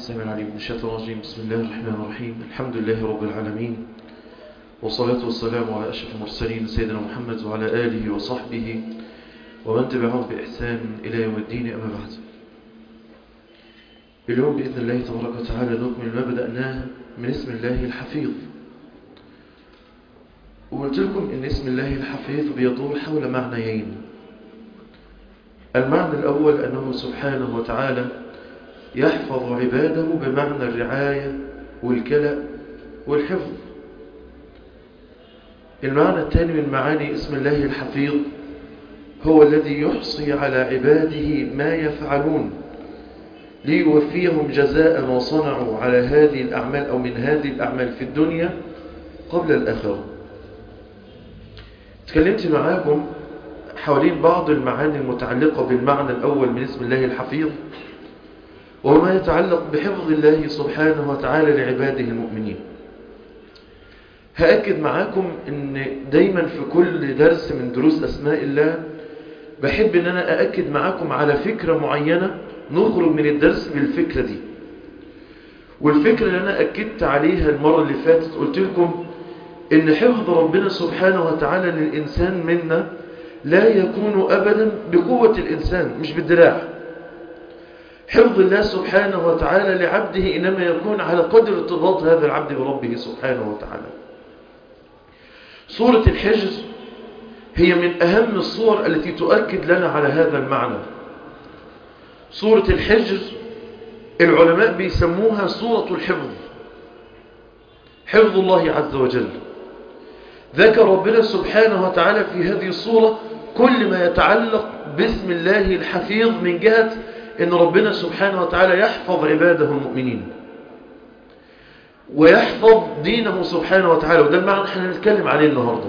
السميع العليم من الشيطان الرجيم. بسم الله الرحمن الرحيم. الحمد لله رب العالمين، والصلاة والسلام على أشرف المرسلين سيدنا محمد وعلى آله وصحبه ومن تبعهم بإحسان إلى يوم الدين. أما بعد، اليوم بإذن الله تبارك وتعالى نكمل ما بدأناه من اسم الله الحفيظ. وقلت لكم إن اسم الله الحفيظ بيدور حول معنيين. المعنى الأول أنه سبحانه وتعالى يحفظ عباده بمعنى الرعاية والكلأ والحفظ. المعنى الثاني من معاني اسم الله الحفيظ هو الذي يحصي على عباده ما يفعلون ليوفيهم جزاء ما صنعوا على هذه الأعمال أو من هذه الأعمال في الدنيا قبل الآخرة. تكلمت معاكم حوالين بعض المعاني المتعلقة بالمعنى الأول من اسم الله الحفيظ، وهو ما يتعلق بحفظ الله سبحانه وتعالى لعباده المؤمنين. هأكد معاكم أن دايما في كل درس من دروس أسماء الله بحب أن أنا أأكد معاكم على فكرة معينة نخرج من الدرس بالفكرة دي. والفكرة اللي أنا أكدت عليها المرة اللي فاتت قلت لكم أن حفظ ربنا سبحانه وتعالى للإنسان منا لا يكون أبدا بقوة الإنسان، مش بالدراع. حفظ الله سبحانه وتعالى لعبده إنما يكون على قدر ارتباط هذا العبد بربه سبحانه وتعالى. سورة الحجر هي من أهم الصور التي تؤكد لنا على هذا المعنى. سورة الحجر العلماء بيسموها سورة الحفظ، حفظ الله عز وجل. ذكر ربنا سبحانه وتعالى في هذه الصورة كل ما يتعلق باسم الله الحفيظ من جهة إن ربنا سبحانه وتعالى يحفظ عباده المؤمنين ويحفظ دينه سبحانه وتعالى، وده المعنى اللي احنا نتكلم عليه النهاردة.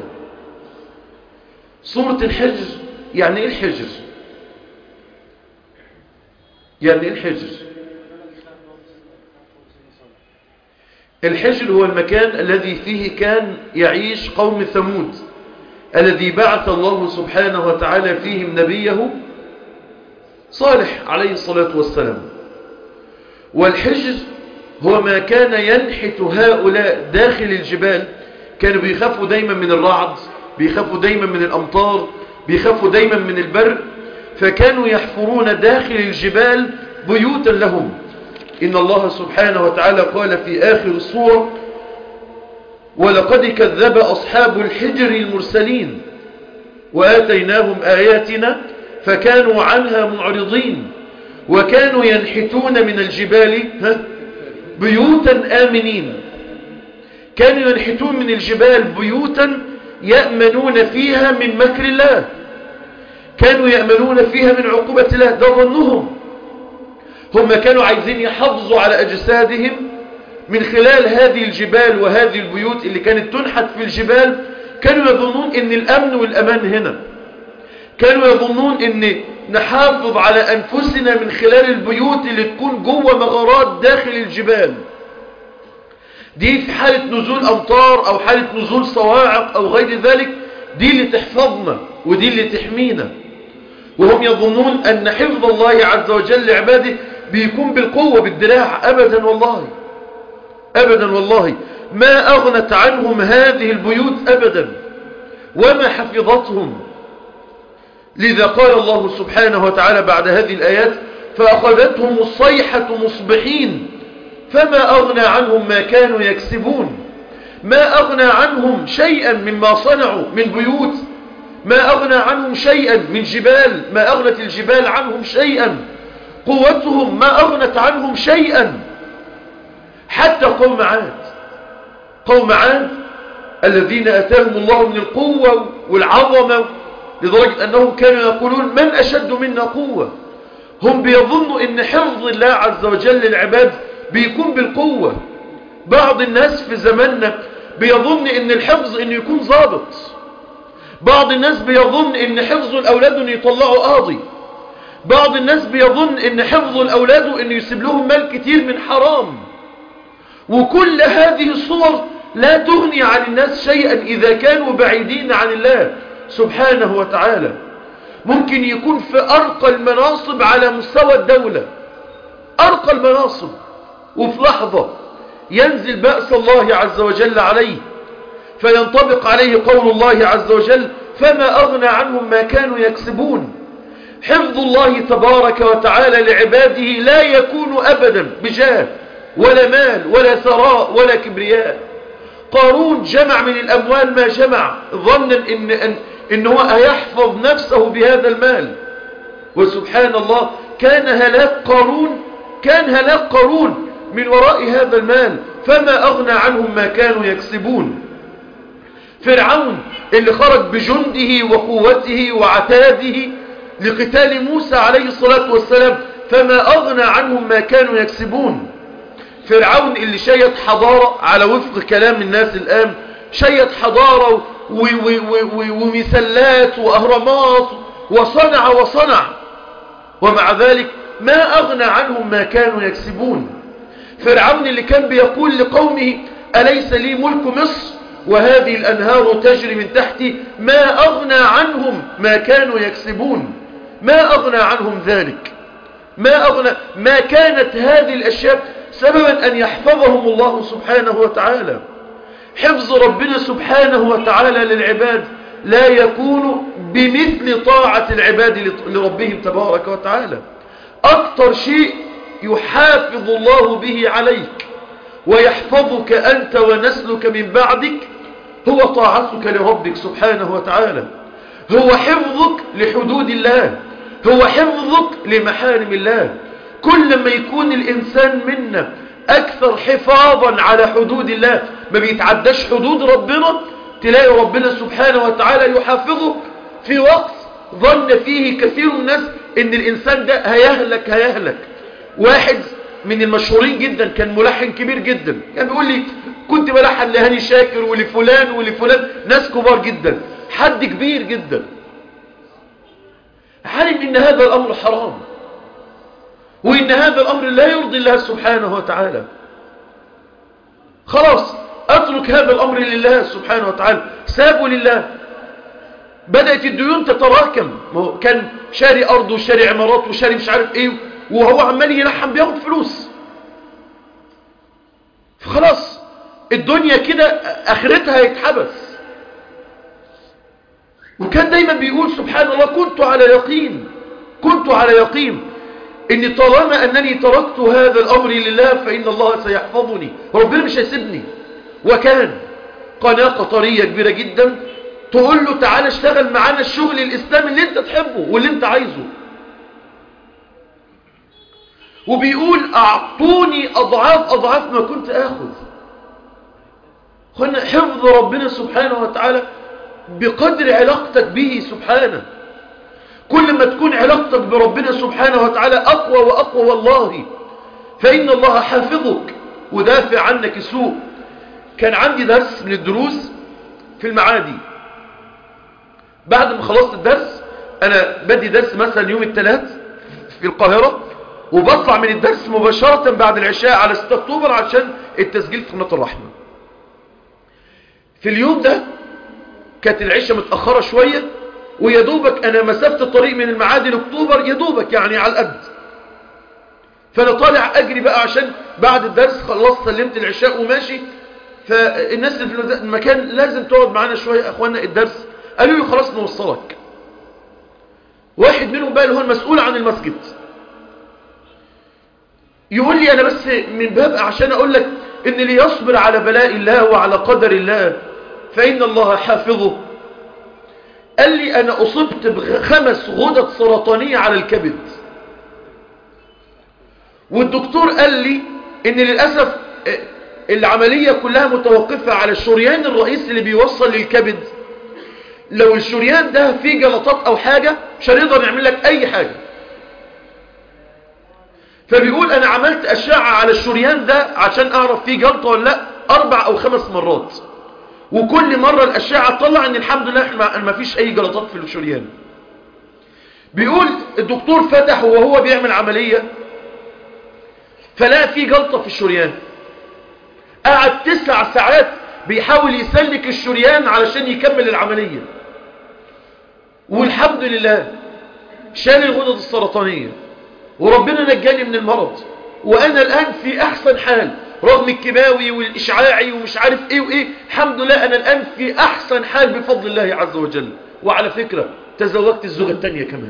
سورة الحجر يعني ايه الحجر؟ يعني ايه الحجر؟ الحجر هو المكان الذي فيه كان يعيش قوم ثمود الذي بعث الله سبحانه وتعالى فيهم نبيه صالح عليه الصلاة والسلام. والحجر هو ما كان ينحت هؤلاء داخل الجبال. كانوا بيخافوا دايما من الرعد، بيخافوا دايما من الأمطار، بيخافوا دايما من البرق، فكانوا يحفرون داخل الجبال بيوتا لهم. إن الله سبحانه وتعالى قال في آخر السورة: ولقد كذب أصحاب الحجر المرسلين وآتيناهم آياتنا فكانوا عنها معرضين وكانوا ينحتون من الجبال بيوتا آمنين. كانوا ينحتون من الجبال بيوتا يأمنون فيها من مكر الله، كانوا يأمنون فيها من عقوبة الله. ده ظنهم. هم كانوا عايزين يحافظوا على أجسادهم من خلال هذه الجبال وهذه البيوت اللي كانت تنحت في الجبال. كانوا يظنون ان الأمن والأمان هنا. كانوا يظنون ان نحافظ على أنفسنا من خلال البيوت اللي تكون جوه مغارات داخل الجبال دي، في حالة نزول أمطار أو حالة نزول صواعق أو غير ذلك، دي اللي تحفظنا ودي اللي تحمينا. وهم يظنون أن حفظ الله عز وجل لعباده بيكون بالقوة بالدراع. أبدا والله، أبدا والله ما أغنت عنهم هذه البيوت أبدا وما حفظتهم. لذا قال الله سبحانه وتعالى بعد هذه الآيات: فأخذتهم الصيحة مصبحين فما أغنى عنهم ما كانوا يكسبون. ما أغنى عنهم شيئا مما صنعوا من بيوت، ما أغنى عنهم شيئا من جبال، ما أغنت الجبال عنهم شيئا، قوتهم ما أغنت عنهم شيئا. حتى قوم عاد الذين أتاهم الله من القوة والعظمة لدرجة أنهم كانوا يقولون: من أشد منا قوة. هم بيظنوا أن حفظ الله عز وجل للعباد بيكون بالقوة. بعض الناس في زماننا بيظن أن الحفظ أنه يكون ضابط. بعض الناس بيظن أن حفظ الأولاد أنه يطلعوا قاضي. بعض الناس بيظن أن حفظ الأولاد أنه يسيب لهم مال كتير من حرام. وكل هذه الصور لا تغني عن الناس شيئا إذا كانوا بعيدين عن الله سبحانه وتعالى. ممكن يكون في أرقى المناصب على مستوى الدولة، أرقى المناصب، وفي لحظة ينزل بأس الله عز وجل عليه، فينطبق عليه قول الله عز وجل: فما أغنى عنهم ما كانوا يكسبون. حفظ الله تبارك وتعالى لعباده لا يكون أبدا بجاه ولا مال ولا ثراء ولا كبرياء. قارون جمع من الأموال ما جمع ظنا إن هو هيحفظ نفسه بهذا المال، وسبحان الله كان هلاك قارون من وراء هذا المال، فما أغنى عنهم ما كانوا يكسبون. فرعون اللي خرج بجنده وقوته وعتاده لقتال موسى عليه الصلاة والسلام، فما أغنى عنهم ما كانوا يكسبون. فرعون اللي شيد حضارة على وفق كلام الناس الآن، شيد حضارة ومثلات وأهرامات وصنع، ومع ذلك ما أغنى عنهم ما كانوا يكسبون. فرعون اللي كان بيقول لقومه: أليس لي ملك مصر وهذه الأنهار تجري من تحتي، ما أغنى عنهم ما كانوا يكسبون. ما أغنى عنهم ذلك، ما كانت هذه الأشياء سببا أن يحفظهم الله سبحانه وتعالى. حفظ ربنا سبحانه وتعالى للعباد لا يكون بمثل طاعة العباد لربهم تبارك وتعالى. أكثر شيء يحافظ الله به عليك ويحفظك أنت ونسلك من بعدك هو طاعتك لربك سبحانه وتعالى، هو حفظك لحدود الله، هو حفظك لمحارم الله. كل ما يكون الإنسان منا أكثر حفاظا على حدود الله، ما بيتعداش حدود ربنا، تلاقي ربنا سبحانه وتعالى يحافظه في وقت ظن فيه كثير من الناس إن الإنسان ده هيهلك. واحد من المشهورين جدا كان ملحن كبير جدا، كان بيقول لي: كنت بلحن لهاني شاكر ولفلان ناس كبار جدا. حد كبير جدا علم إن هذا الأمر حرام، وإن هذا الأمر لا يرضي الله سبحانه وتعالى. خلاص أترك هذا الأمر لله سبحانه وتعالى، سابوا لله. بدأت الديون تتراكم، كان شاري أرض وشاري عمارات وشاري مش عارف إيه، وهو عمال يلحن بياخد فلوس. فخلاص الدنيا كده آخرتها يتحبس. وكان دايما بيقول سبحان الله: كنت على يقين إن طالما أنني تركت هذا الأمر لله فإن الله سيحفظني، ربنا مش هيسيبني. وكان قناة قطرية كبيرة جدا تقول له: تعالى اشتغل معانا الشغل الإسلامي اللي انت تحبه واللي انت عايزه. وبيقول: أعطوني أضعاف ما كنت آخذ. قلنا حفظ ربنا سبحانه وتعالى بقدر علاقتك به سبحانه. كل ما تكون علاقتك بربنا سبحانه وتعالى أقوى وأقوى والله، فإن الله حافظك ودافع عنك السوء. كان عندي درس من الدروس في المعادي. بعد ما خلصت الدرس، أنا بدي درس مثلا يوم الثلاث في القاهرة، وبطلع من الدرس مباشرة بعد العشاء على 6 أكتوبر عشان التسجيل في قناة الرحمة. في اليوم ده كانت العشاء متأخرة شوية، ويدوبك أنا مسافة الطريق من المعادي لأكتوبر يدوبك يعني على القد. فأنا طالع أجري بقى عشان بعد الدرس خلصت سلمت العشاء وماشي. فالناس اللي في المكان: لازم تقعد معانا شوية يا أخوانا الدرس. قالوا لي: خلاص نوصلك. واحد منهم بقى اللي هو المسؤول عن المسجد يقول لي: أنا بس من باب عشان أقول لك إن اللي يصبر على بلاء الله وعلى قدر الله فإن الله حافظه. قال لي: أنا أصبت ب5 غدد سرطانية على الكبد، والدكتور قال لي إن للأسف العملية كلها متوقفة على الشريان الرئيسي اللي بيوصل للكبد. لو الشريان ده فيه جلطات أو حاجة مش هنقدر نعمل لك أي حاجة. فبيقول: أنا عملت أشعة على الشريان ده عشان أعرف فيه جلطة ولا لا 4 أو 5 مرات، وكل مرة الأشعة تطلع إن الحمد لله ما فيش أي جلطات في الشريان. بيقول الدكتور فتح وهو بيعمل عملية فلقى فيه جلطة في الشريان. قعد 9 ساعات بيحاول يسلك الشريان علشان يكمل العملية، والحمد لله شال الغدد السرطانية وربنا نجاني من المرض وأنا الآن في أحسن حال رغم الكيماوي والإشعاعي ومش عارف إيه وإيه. الحمد لله أنا الآن في أحسن حال بفضل الله عز وجل. وعلى فكرة تزوجت الزوجة الثانية كمان.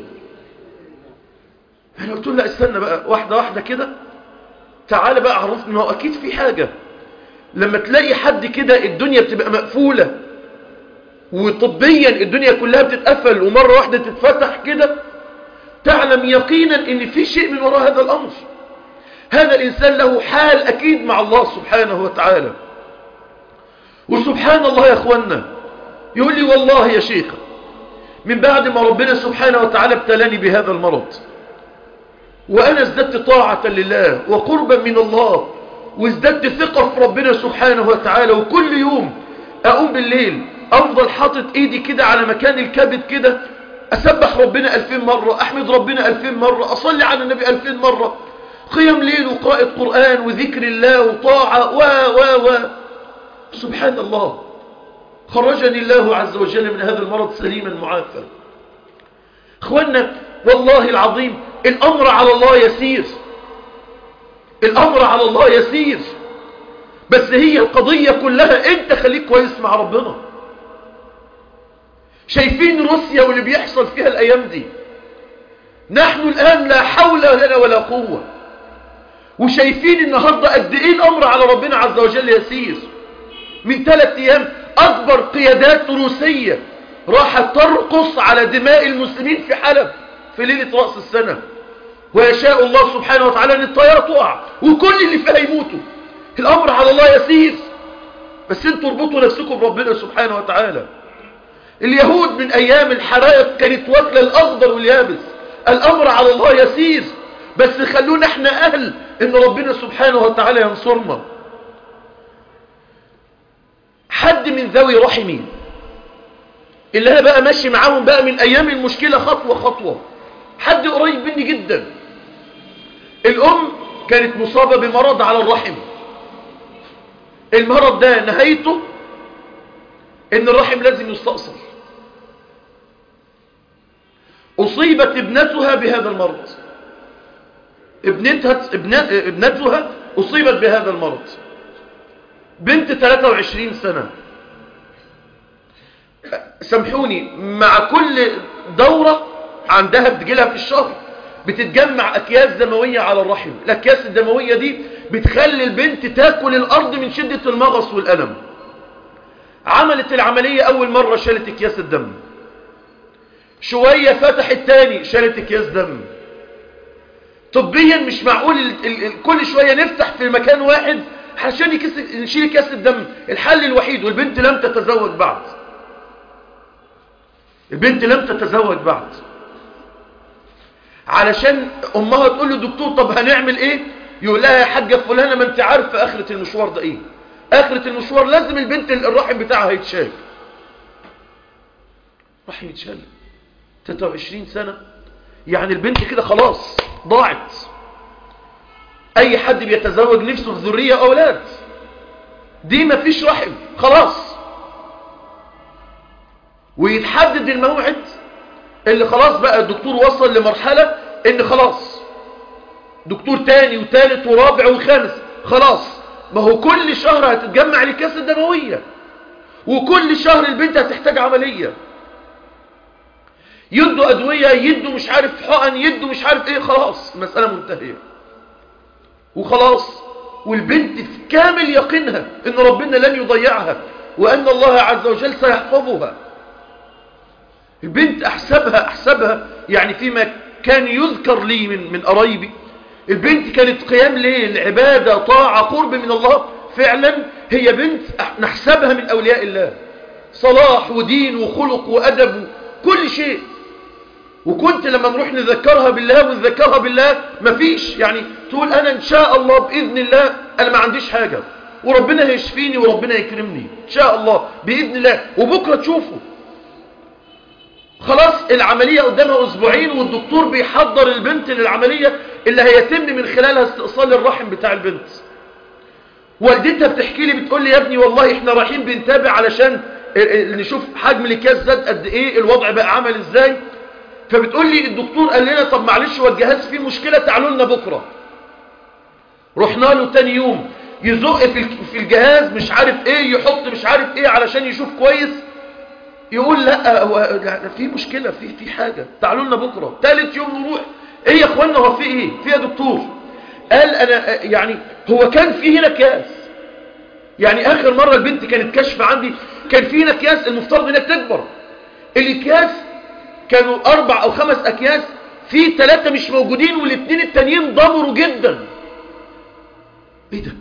أنا قلت له لا استنى بقى، واحدة واحدة كده، تعال بقى عرفني. ما هو أكيد في حاجة. لما تلاقي حد كده الدنيا بتبقى مقفولة وطبيا الدنيا كلها بتتقفل ومرة واحدة تتفتح كده، تعلم يقينا ان في شيء من وراء هذا الامر. هذا الانسان له حال اكيد مع الله سبحانه وتعالى. وسبحان الله يا اخوانا، يقول لي والله يا شيخ من بعد ما ربنا سبحانه وتعالى ابتلاني بهذا المرض وانا ازددت طاعة لله وقربا من الله وازددت ثقة في ربنا سبحانه وتعالى، وكل يوم اقوم بالليل افضل حاطط ايدي كده على مكان الكبد كده، اسبح ربنا 2000 مرة، احمد ربنا 2000 مرة، اصلي على النبي 2000 مرة، قيام ليل وقراءة قرآن وذكر الله وطاعة و سبحان الله. خرجني الله عز وجل من هذا المرض سليما معافى. اخوانا والله العظيم الامر على الله يسير، الامر على الله يسير، بس هي القضية كلها انت خليك كويس مع ربنا. شايفين روسيا واللي بيحصل فيها الايام دي، نحن الان لا حول لنا ولا قوة، وشايفين النهاردة قد ايه الامر على ربنا عز وجل يسير. من 3 ايام اكبر قيادات روسية راحت ترقص على دماء المسلمين في حلب في ليلة رأس السنة، ويشاء الله سبحانه وتعالى ان الطيارة تقع وكل اللي فيها يموتوا. الامر على الله يسير، بس انتوا اربطوا نفسكم بربنا سبحانه وتعالى. اليهود من ايام الحرائق كانت واكله الاخضر واليابس. الامر على الله يسير، بس خلونا احنا اهل ان ربنا سبحانه وتعالى ينصرنا. حد من ذوي رحمي اللي انا بقى ماشي معاهم بقى من ايام المشكلة خطوة خطوة، حد قريب مني جدا، الام كانت مصابة بمرض على الرحم. المرض ده نهايته ان الرحم لازم يستأصل. اصيبت ابنتها بهذا المرض، ابنتها اصيبت بهذا المرض، بنت 23 سنة. سامحوني، مع كل دورة عندها بتجيلها في الشهر بتتجمع اكياس دموية على الرحم. الاكياس الدموية دي بتخلي البنت تاكل الارض من شدة المغص والألم. عملت العملية اول مرة شالت اكياس الدم، شوية فتحت تاني شالت اكياس دم. طبيا مش معقول كل شوية نفتح في مكان واحد عشان نشيل كاس الدم. الحل الوحيد، والبنت لم تتزوج بعد، البنت لم تتزوج بعد، علشان امها تقول له دكتور طب هنعمل ايه؟ يقول لها يا حاجة فلانة ما انت عارفة اخرة المشوار ده ايه؟ اخرة المشوار لازم البنت الرحم بتاعها يتشال. رحم يتشال 23 سنة، يعني البنت كده خلاص ضاعت. اي حد بيتزوج نفسه في ذرية اولاد، دي ما فيش رحم خلاص. ويتحدد الموعد اللي خلاص بقى الدكتور وصل لمرحلة ان خلاص دكتور تاني وتالت ورابع وخامس خلاص. ما هو كل شهر هتتجمع الكاس الدموية، وكل شهر البنت هتحتاج عملية، يدوا ادوية، يدوا مش عارف حقن، يدوا مش عارف ايه، خلاص المسألة منتهية وخلاص. والبنت في كامل يقينها ان ربنا لن يضيعها وان الله عز وجل سيحفظها. البنت احسبها يعني فيما كان يذكر لي من قرايبي، البنت كانت قيام ليل، عبادة، طاعة، قرب من الله. فعلا هي بنت نحسبها من اولياء الله، صلاح ودين وخلق وادب كل شيء. وكنت لما نروح نذكرها بالله ونذكرها بالله مفيش، يعني تقول انا ان شاء الله باذن الله انا ما عنديش حاجة وربنا هيشفيني وربنا يكرمني ان شاء الله باذن الله، وبكرة تشوفوا خلاص العملية قدامها اسبوعين والدكتور بيحضر البنت للعملية اللي هيتم من خلالها استئصال الرحم بتاع البنت. والدتها بتحكي لي بتقول لي يا ابني والله احنا رايحين بنتابع علشان نشوف حجم الكاس زاد قد ايه، الوضع بقى عمل ازاي. فبتقول لي الدكتور قال لنا طب معلش هو الجهاز فيه مشكلة تعالوا لنا بكرة. رحنا له تاني يوم يزق في الجهاز مش عارف ايه، يحط مش عارف ايه علشان يشوف كويس، يقول لا في مشكلة، في حاجة، تعالوا لنا بكرة. ثالث يوم نروح، ايه يا اخوانا هو في ايه، في يا دكتور؟ قال انا يعني هو كان في هنا اكياس، يعني اخر مرة البنت كانت كشف عندي كان في هنا اكياس المفترض انك تكبر، الاكياس كانوا 4 أو 5 اكياس، في 3 مش موجودين والاثنين التانيين ضمروا جدا. ايه ده؟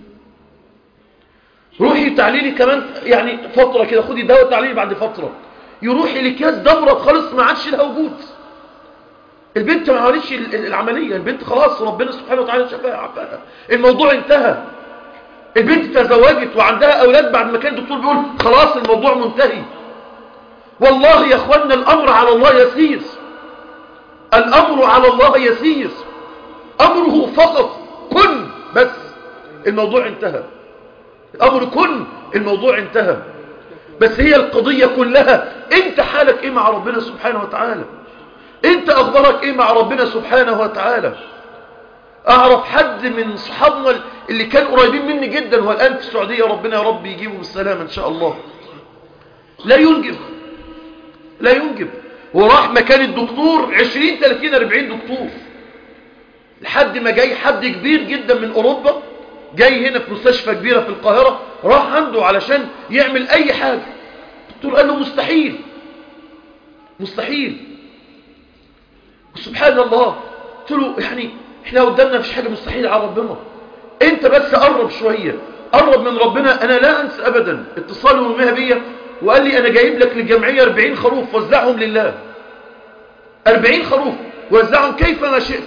روحي تعليلي كمان يعني فترة كده، خدي دواء تعليلي بعد فترة، يروح الاكياس ضمرت خالص ما عادش لها وجود. البنت ما عملتش العملية، البنت خلاص ربنا سبحانه وتعالى شفاها عفاها، الموضوع انتهى. البنت تزوجت وعندها اولاد بعد ما كان الدكتور بيقول خلاص الموضوع منتهي. والله يا اخوانا الامر على الله يسير، الامر على الله يسير، امره فقط كن، بس الموضوع انتهى. الامر كن، الموضوع انتهى. بس هي القضية كلها انت حالك ايه مع ربنا سبحانه وتعالى؟ انت اخبارك ايه مع ربنا سبحانه وتعالى؟ اعرف حد من صحابنا اللي كان قريبين مني جدا والان في السعودية، ربنا يا رب يجيبه بالسلامة ان شاء الله، لا ينجب، لا ينجب، وراح مكان الدكتور 20 30 40 دكتور، لحد ما جاي حد كبير جدا من اوروبا جاي هنا في مستشفى كبيرة في القاهرة، راح عنده علشان يعمل اي حاجة، الدكتور قال له مستحيل، مستحيل. وسبحان الله قلت له يعني احنا قدامنا مفيش حاجة مستحيل على ربنا، انت بس قرب شوية، قرب من ربنا. انا لا انسى ابدا اتصال يومها بيا وقال لي انا جايب لك للجمعية 40 خروف وزعهم لله، 40 خروف وزعهم كيفما شئت.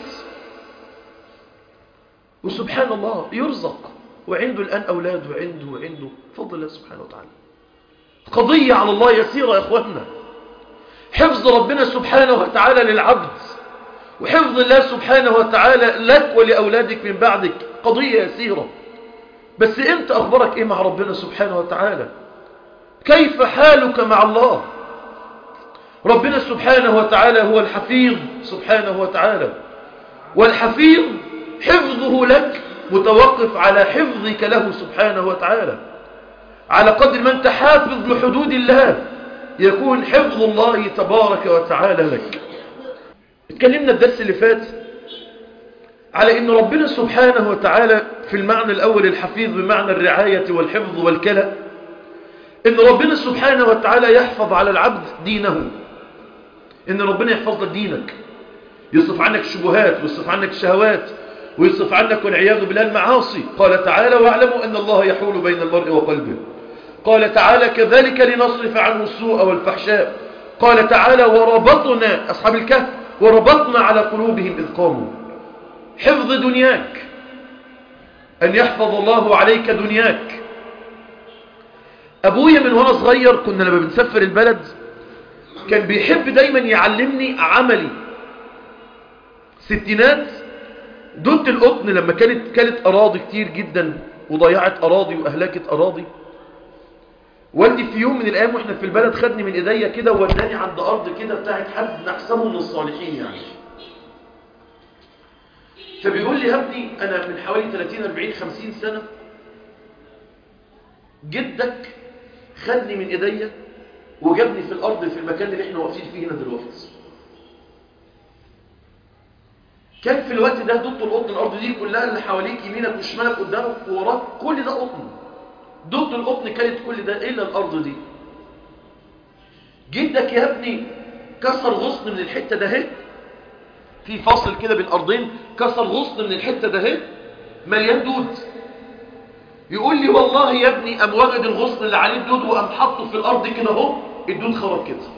وسبحان الله يرزق وعنده الآن أولاد وعنده فضل الله سبحانه وتعالى. قضية على الله يسيرة يا أخواننا، حفظ ربنا سبحانه وتعالى للعبد وحفظ الله سبحانه وتعالى لك ولأولادك من بعدك قضية يسيرة. بس أنت أخبرك إيه مع ربنا سبحانه وتعالى؟ كيف حالك مع الله؟ ربنا سبحانه وتعالى هو الحفيظ سبحانه وتعالى، والحفيظ حفظه لك متوقف على حفظك له سبحانه وتعالى. على قدر ما أنت حافظ لحدود الله يكون حفظ الله تبارك وتعالى لك. اتكلمنا الدرس اللي فات على أن ربنا سبحانه وتعالى في المعنى الأول الحفيظ بمعنى الرعاية والحفظ والكلى، أن ربنا سبحانه وتعالى يحفظ على العبد دينه، أن ربنا يحفظ لك دينك، يصف عنك الشبهات ويصف عنك الشهوات ويصف عنك والعياذ بالله المعاصي. قال تعالى واعلموا أن الله يحول بين المرء وقلبه. قال تعالى كذلك لنصرف عنه السوء والفحشاء. قال تعالى وربطنا أصحاب الكهف وربطنا على قلوبهم إذ قاموا. حفظ دنياك، أن يحفظ الله عليك دنياك. أبويا من وانا صغير كنا لما بنسافر البلد كان بيحب دايما يعلمني عملي. ستينات دوت القطن لما كانت أراضي كتير جدا وضيعت أراضي وأهلكت أراضي، والدي في يوم من الأيام وإحنا في البلد خدني من إيديا كده ووداني عند أرض كده بتاعت حد نحسبه من الصالحين يعني. فبيقول لي يا ابني أنا من حوالي 30 40 50 سنة جدك خدني من إيديا وجابني في الأرض في المكان اللي إحنا واقفين فيه هنا دلوقتي. كان في الوقت ده دوت القطن الأرض دي كلها اللي حواليك يمينك وشمالك قدامك ووراك كل ده قطن، دوت القطن كانت كل ده إلا الأرض دي. جدك يا ابني كسر غصن من الحتة ده هي، في فاصل كده بين أرضين، كسر غصن من الحتة ده هي مليان دود. يقول لي والله يا ابني قام واخد الغصن اللي عليه الدود وقام حطه في الأرض كده اهو، الدود خرج كده.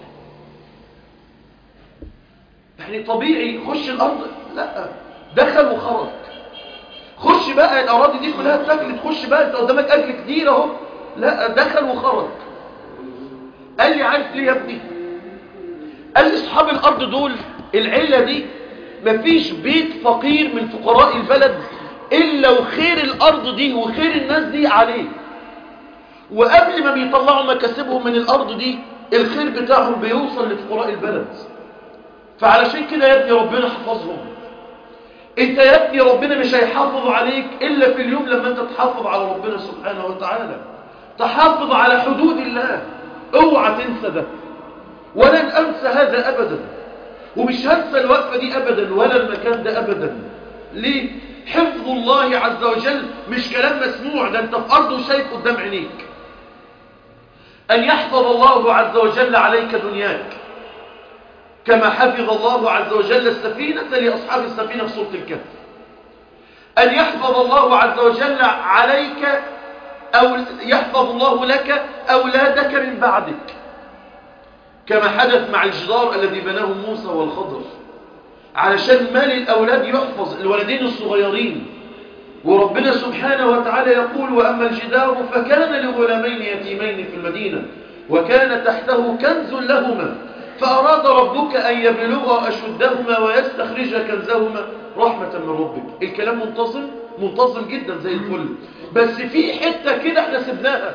يعني طبيعي خش الأرض؟ لا، دخل وخرج. خش بقى الأراضي دي كلها اتاكلت، خش بقى انت قدامك أكل كتير اهو، لا دخل وخرج. قال لي عارف ليه يا ابني؟ قال لي اصحاب الأرض دول العيلة دي مفيش بيت فقير من فقراء البلد إلا وخير الأرض دي وخير الناس دي عليه، وقبل ما بيطلعوا مكاسبهم من الأرض دي الخير بتاعهم بيوصل لفقراء البلد. فعلشان كده يا ابني ربنا حفظهم. انت يا ابني ربنا مش هيحافظ عليك إلا في اليوم لما انت تحافظ على ربنا سبحانه وتعالى، تحافظ على حدود الله. اوعى تنسى ده، ولن أنسى هذا أبدا، ومش هنسى الوقفة دي أبدا ولا المكان ده أبدا. ليه؟ حفظ الله عز وجل مش كلام مسموع، ده انت في أرض وشايف قدام عينيك. أن يحفظ الله عز وجل عليك دنياك كما حفظ الله عز وجل السفينة لأصحاب السفينة في سورة الكهف. أن يحفظ الله عز وجل عليك أو يحفظ الله لك أولادك من بعدك كما حدث مع الجدار الذي بناه موسى والخضر، علشان مال الأولاد يحفظ، الولدين الصغيرين. وربنا سبحانه وتعالى يقول: وأما الجدار فكان لغلامين يتيمين في المدينة وكان تحته كنز لهما فأراد ربك أن يبلغا أشدهما ويستخرج كنزهما رحمة من ربك. الكلام منتظم جدا زي الفل، بس في حتة كده احنا سبناها.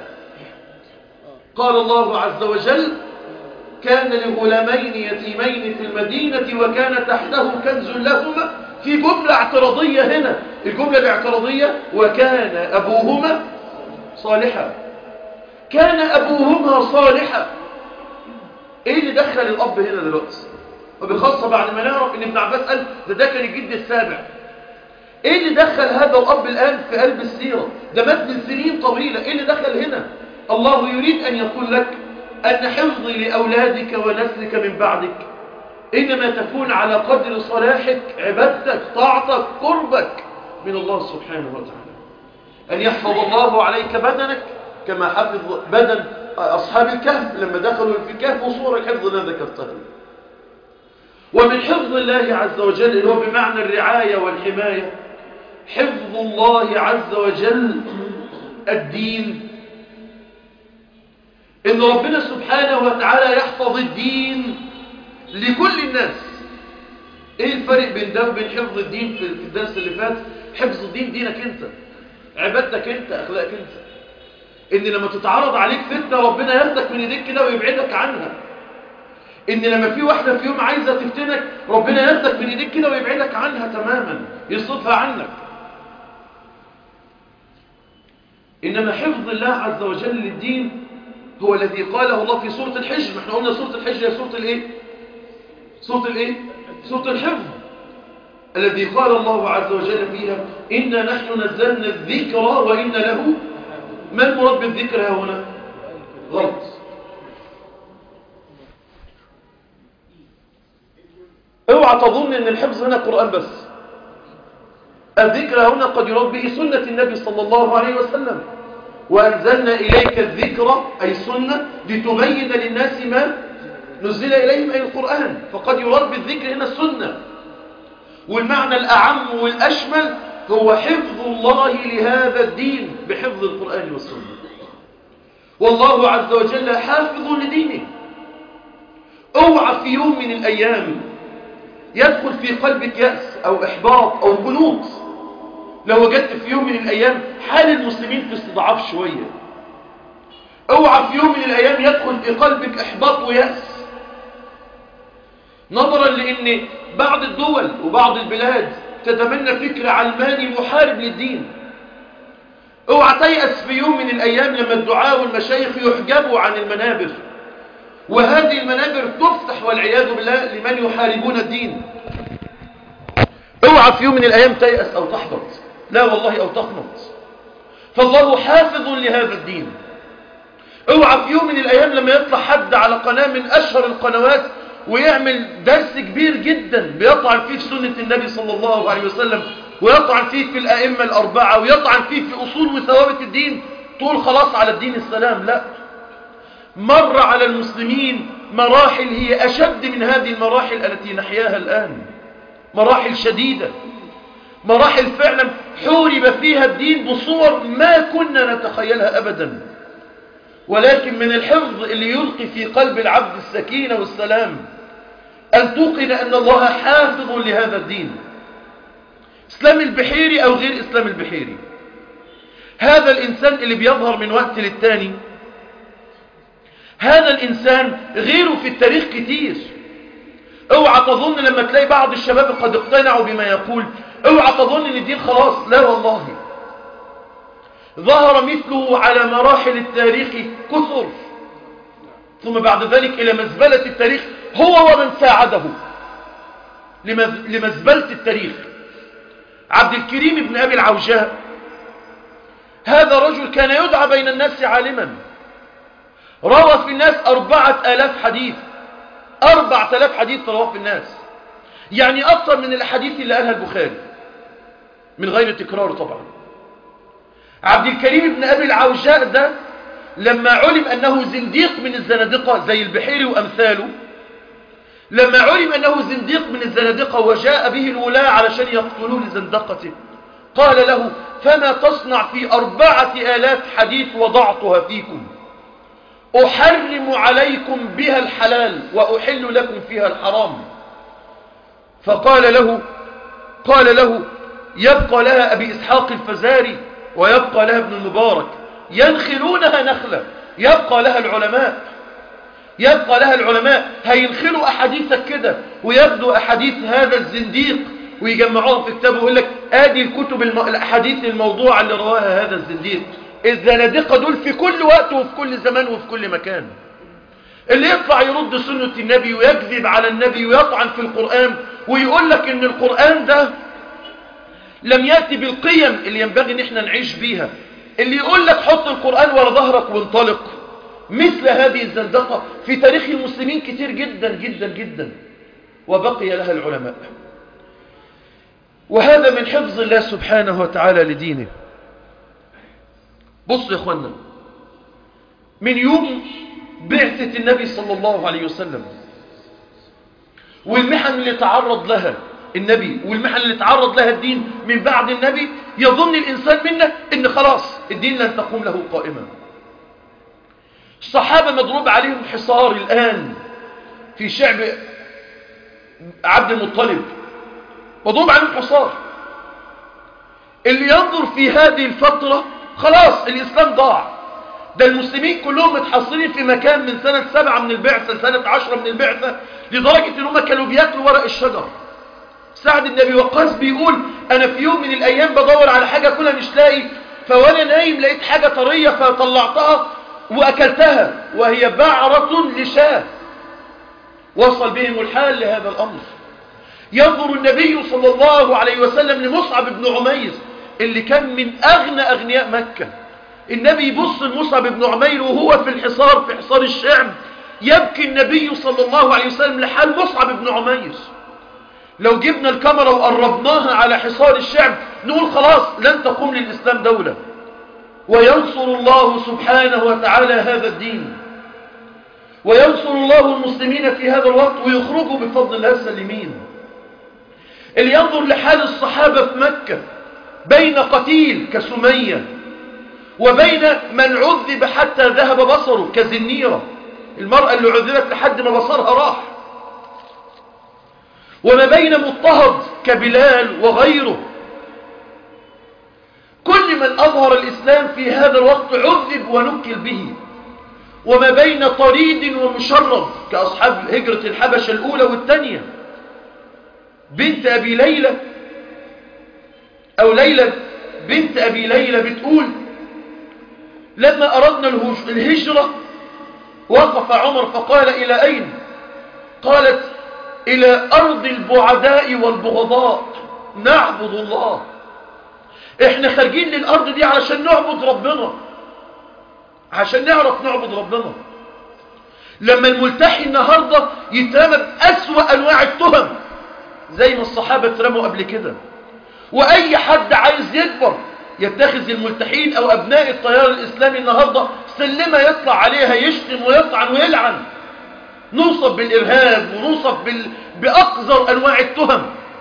قال الله عز وجل: كان لغلامين يتيمين في المدينة وكان تحته كنز لهما. في جملة اعتراضية هنا، الجملة الاعتراضية: وكان أبوهما صالحا. كان أبوهما صالحا. ايه اللي دخل الأب هنا دلوقتي؟ وبخاصة بعد ما نعرف ان ابن عباس قال ده كان الجد السابع. ايه اللي دخل هذا الأب الآن في قلب السيرة؟ ده مات من سنين طويلة. ايه اللي دخل هنا؟ الله يريد أن يقول لك أن حفظي لأولادك ونسلك من بعدك إنما تكون على قدر صلاحك، عبادتك، طاعتك، قربك من الله سبحانه وتعالى. أن يحفظ الله عليك بدنك كما حفظ بدن أصحاب الكهف لما دخلوا في الكهف، وصور الحفظ لا ذكرتها. ومن حفظ الله عز وجل اللي هو بمعنى الرعاية والحماية، حفظ الله عز وجل الدين، إن ربنا سبحانه وتعالى يحفظ الدين لكل الناس. إيه الفرق بين ده وبين حفظ الدين في الدرس اللي فات؟ حفظ الدين دينك أنت، عبادتك أنت، أخلاقك أنت. إن لما تتعرض عليك فتنة ربنا ياخدك من إيديك كده ويبعدك عنها. إن لما في واحدة في يوم عايزة تفتنك ربنا ياخدك من إيديك كده ويبعدك عنها تماما، يصرفها عنك. إنما حفظ الله عز وجل للدين هو الذي قاله الله في سورة الحج. ما احنا قلنا سورة الحج هي سورة الايه؟ سورة الايه؟ سورة الحفظ، الذي قال الله عز وجل فيها: إنا نحن نزلنا الذكر وإنا له. ما المراد بالذكر هنا؟ غلط. اوعى تظن ان الحفظ هنا قرآن بس. الذكر هنا قد يراد به سنة النبي صلى الله عليه وسلم. وأنزلنا إليك الذكر أي سنة لتبين للناس ما نزل إليهم أي القرآن. فقد يراد بالذكر هنا السنة. والمعنى الأعم والأشمل هو حفظ الله لهذا الدين بحفظ القرآن والسنة. والله عز وجل حافظ لدينه. اوعى في يوم من الأيام يدخل في قلبك يأس أو إحباط أو قنوط لو وجدت في يوم من الأيام حال المسلمين في استضعاف شوية. اوعى في يوم من الأيام يدخل في قلبك إحباط ويأس نظرا لأن بعض الدول وبعض البلاد تتبنى فكر علماني محارب للدين. اوعى تيأس في يوم من الأيام لما الدعاة والمشايخ يحجبوا عن المنابر، وهذه المنابر تفتح والعياذ بالله لمن يحاربون الدين. اوعى في يوم من الأيام تيأس أو تحبط، لا والله، أو تقنط، فالله حافظ لهذا الدين. اوعى في يوم من الأيام لما يطلع حد على قناة من أشهر القنوات ويعمل درس كبير جدا بيطعن فيه في سنة النبي صلى الله عليه وسلم، ويطعن فيه في الأئمة الأربعة، ويطعن فيه في أصول وثوابت الدين، تقول خلاص على الدين السلام. لا، مر على المسلمين مراحل هي أشد من هذه المراحل التي نحياها الآن، مراحل شديدة، مراحل فعلا حورب فيها الدين بصور ما كنا نتخيلها أبدا. ولكن من الحفظ اللي يلقي في قلب العبد السكينة والسلام أن توقن أن الله حافظ لهذا الدين. إسلام البحيري أو غير إسلام البحيري، هذا الإنسان اللي بيظهر من وقت للتاني، هذا الإنسان غيره في التاريخ كتير. اوعى تظن لما تلاقي بعض الشباب قد اقتنعوا بما يقول اوعى تظن ان الدين خلاص، لا والله. ظهر مثله على مراحل التاريخ كثر، ثم بعد ذلك إلى مزبلة التاريخ هو ومن ساعده لمزبلة التاريخ. عبد الكريم بن أبي العوجاء هذا رجل كان يدعى بين الناس عالما، روى في الناس 4000 حديث، 4000 حديث رواه في الناس، يعني أكثر من الحديث اللي قالها البخاري من غير تكرار طبعا. عبد الكريم بن أبي العوجاء ده لما علم أنه زنديق من الزنادقة زي البحيري وأمثاله، لما علم أنه زنديق من الزنادقة وجاء به الولاة علشان يقتلوه لزندقته، قال له: فما تصنع في 4000 حديث وضعتها فيكم، أحرم عليكم بها الحلال وأحل لكم فيها الحرام. فقال له يبقى لها أبي إسحاق الفزاري ويبقى لها ابن المبارك ينخلونها نخلة، يبقى لها العلماء هينخلوا أحاديثك كده وياخدوا أحاديث هذا الزنديق ويجمعوها في كتابه ويقول لك آدي الكتب الأحاديث الموضوعة اللي رواها هذا الزنديق. الزنادقة دول في كل وقت وفي كل زمان وفي كل مكان. اللي يطلع يرد سنة النبي ويكذب على النبي ويطعن في القرآن ويقول لك ان القرآن ده لم يأتي بالقيم اللي ينبغي ان احنا نعيش بيها، اللي يقول لك حط القرآن ورا ظهرك وانطلق. مثل هذه الزندقة في تاريخ المسلمين كتير جدا جدا جدا، وبقي لها العلماء. وهذا من حفظ الله سبحانه وتعالى لدينه. بص يا اخوانا، من يوم بعثة النبي صلى الله عليه وسلم والمحن اللي تعرض لها النبي والمحن اللي تعرض لها الدين من بعد النبي، يظن الإنسان منا إن خلاص الدين لن تقوم له قائمة. الصحابة مضروب عليهم حصار الآن في شعب عبد المطلب، مضروب عليهم حصار. اللي ينظر في هذه الفترة خلاص الإسلام ضاع. ده المسلمين كلهم متحصرين في مكان من سنة 7 من البعثة لسنة 10 من البعثة، لدرجة إنهم كانوا بياكلوا ورق الشجر. سعد بن أبي وقاص بيقول: أنا في يوم من الأيام بدور على حاجة كلها مش لاقي، فوانا نايم لقيت حاجة طرية فطلعتها وأكلتها وهي بعرة لشاة. وصل بهم الحال لهذا الأمر. ينظر النبي صلى الله عليه وسلم لمصعب بن عمير اللي كان من أغنى أغنياء مكة. النبي يبص لمصعب بن عمير وهو في الحصار، في حصار الشعب، يبكي النبي صلى الله عليه وسلم لحال مصعب بن عمير. لو جبنا الكاميرا وقربناها على حصار الشعب نقول خلاص لن تقوم للإسلام دولة. وينصر الله سبحانه وتعالى هذا الدين، وينصر الله المسلمين في هذا الوقت ويخرجوا بفضل الله سالمين. اللي ينظر لحال الصحابة في مكة بين قتيل كسمية وبين من عذب حتى ذهب بصره كزنيرة، المرأة اللي عذبت لحد ما بصرها راح، وما بين مضطهد كبلال وغيره. كل من أظهر الإسلام في هذا الوقت عذب ونكل به. وما بين طريد ومشرد كأصحاب هجرة الحبشة الأولى والثانية. بنت أبي ليلى أو ليلى بنت أبي ليلى بتقول: لما أردنا الهجرة وقف عمر فقال: إلى أين؟ قالت: إلى أرض البعداء والبغضاء نعبد الله. إحنا خارجين للأرض دي علشان نعبد ربنا، عشان نعرف نعبد ربنا. لما الملتحي النهاردة يترمى بأسوأ أنواع التهم زي ما الصحابة اترموا قبل كده، وأي حد عايز يكبر يتخذ الملتحين أو أبناء التيار الإسلامي النهاردة سلمة يطلع عليها يشتم ويطعن ويلعن، نوصف بالإرهاب ونوصف بأقذر أنواع التهم.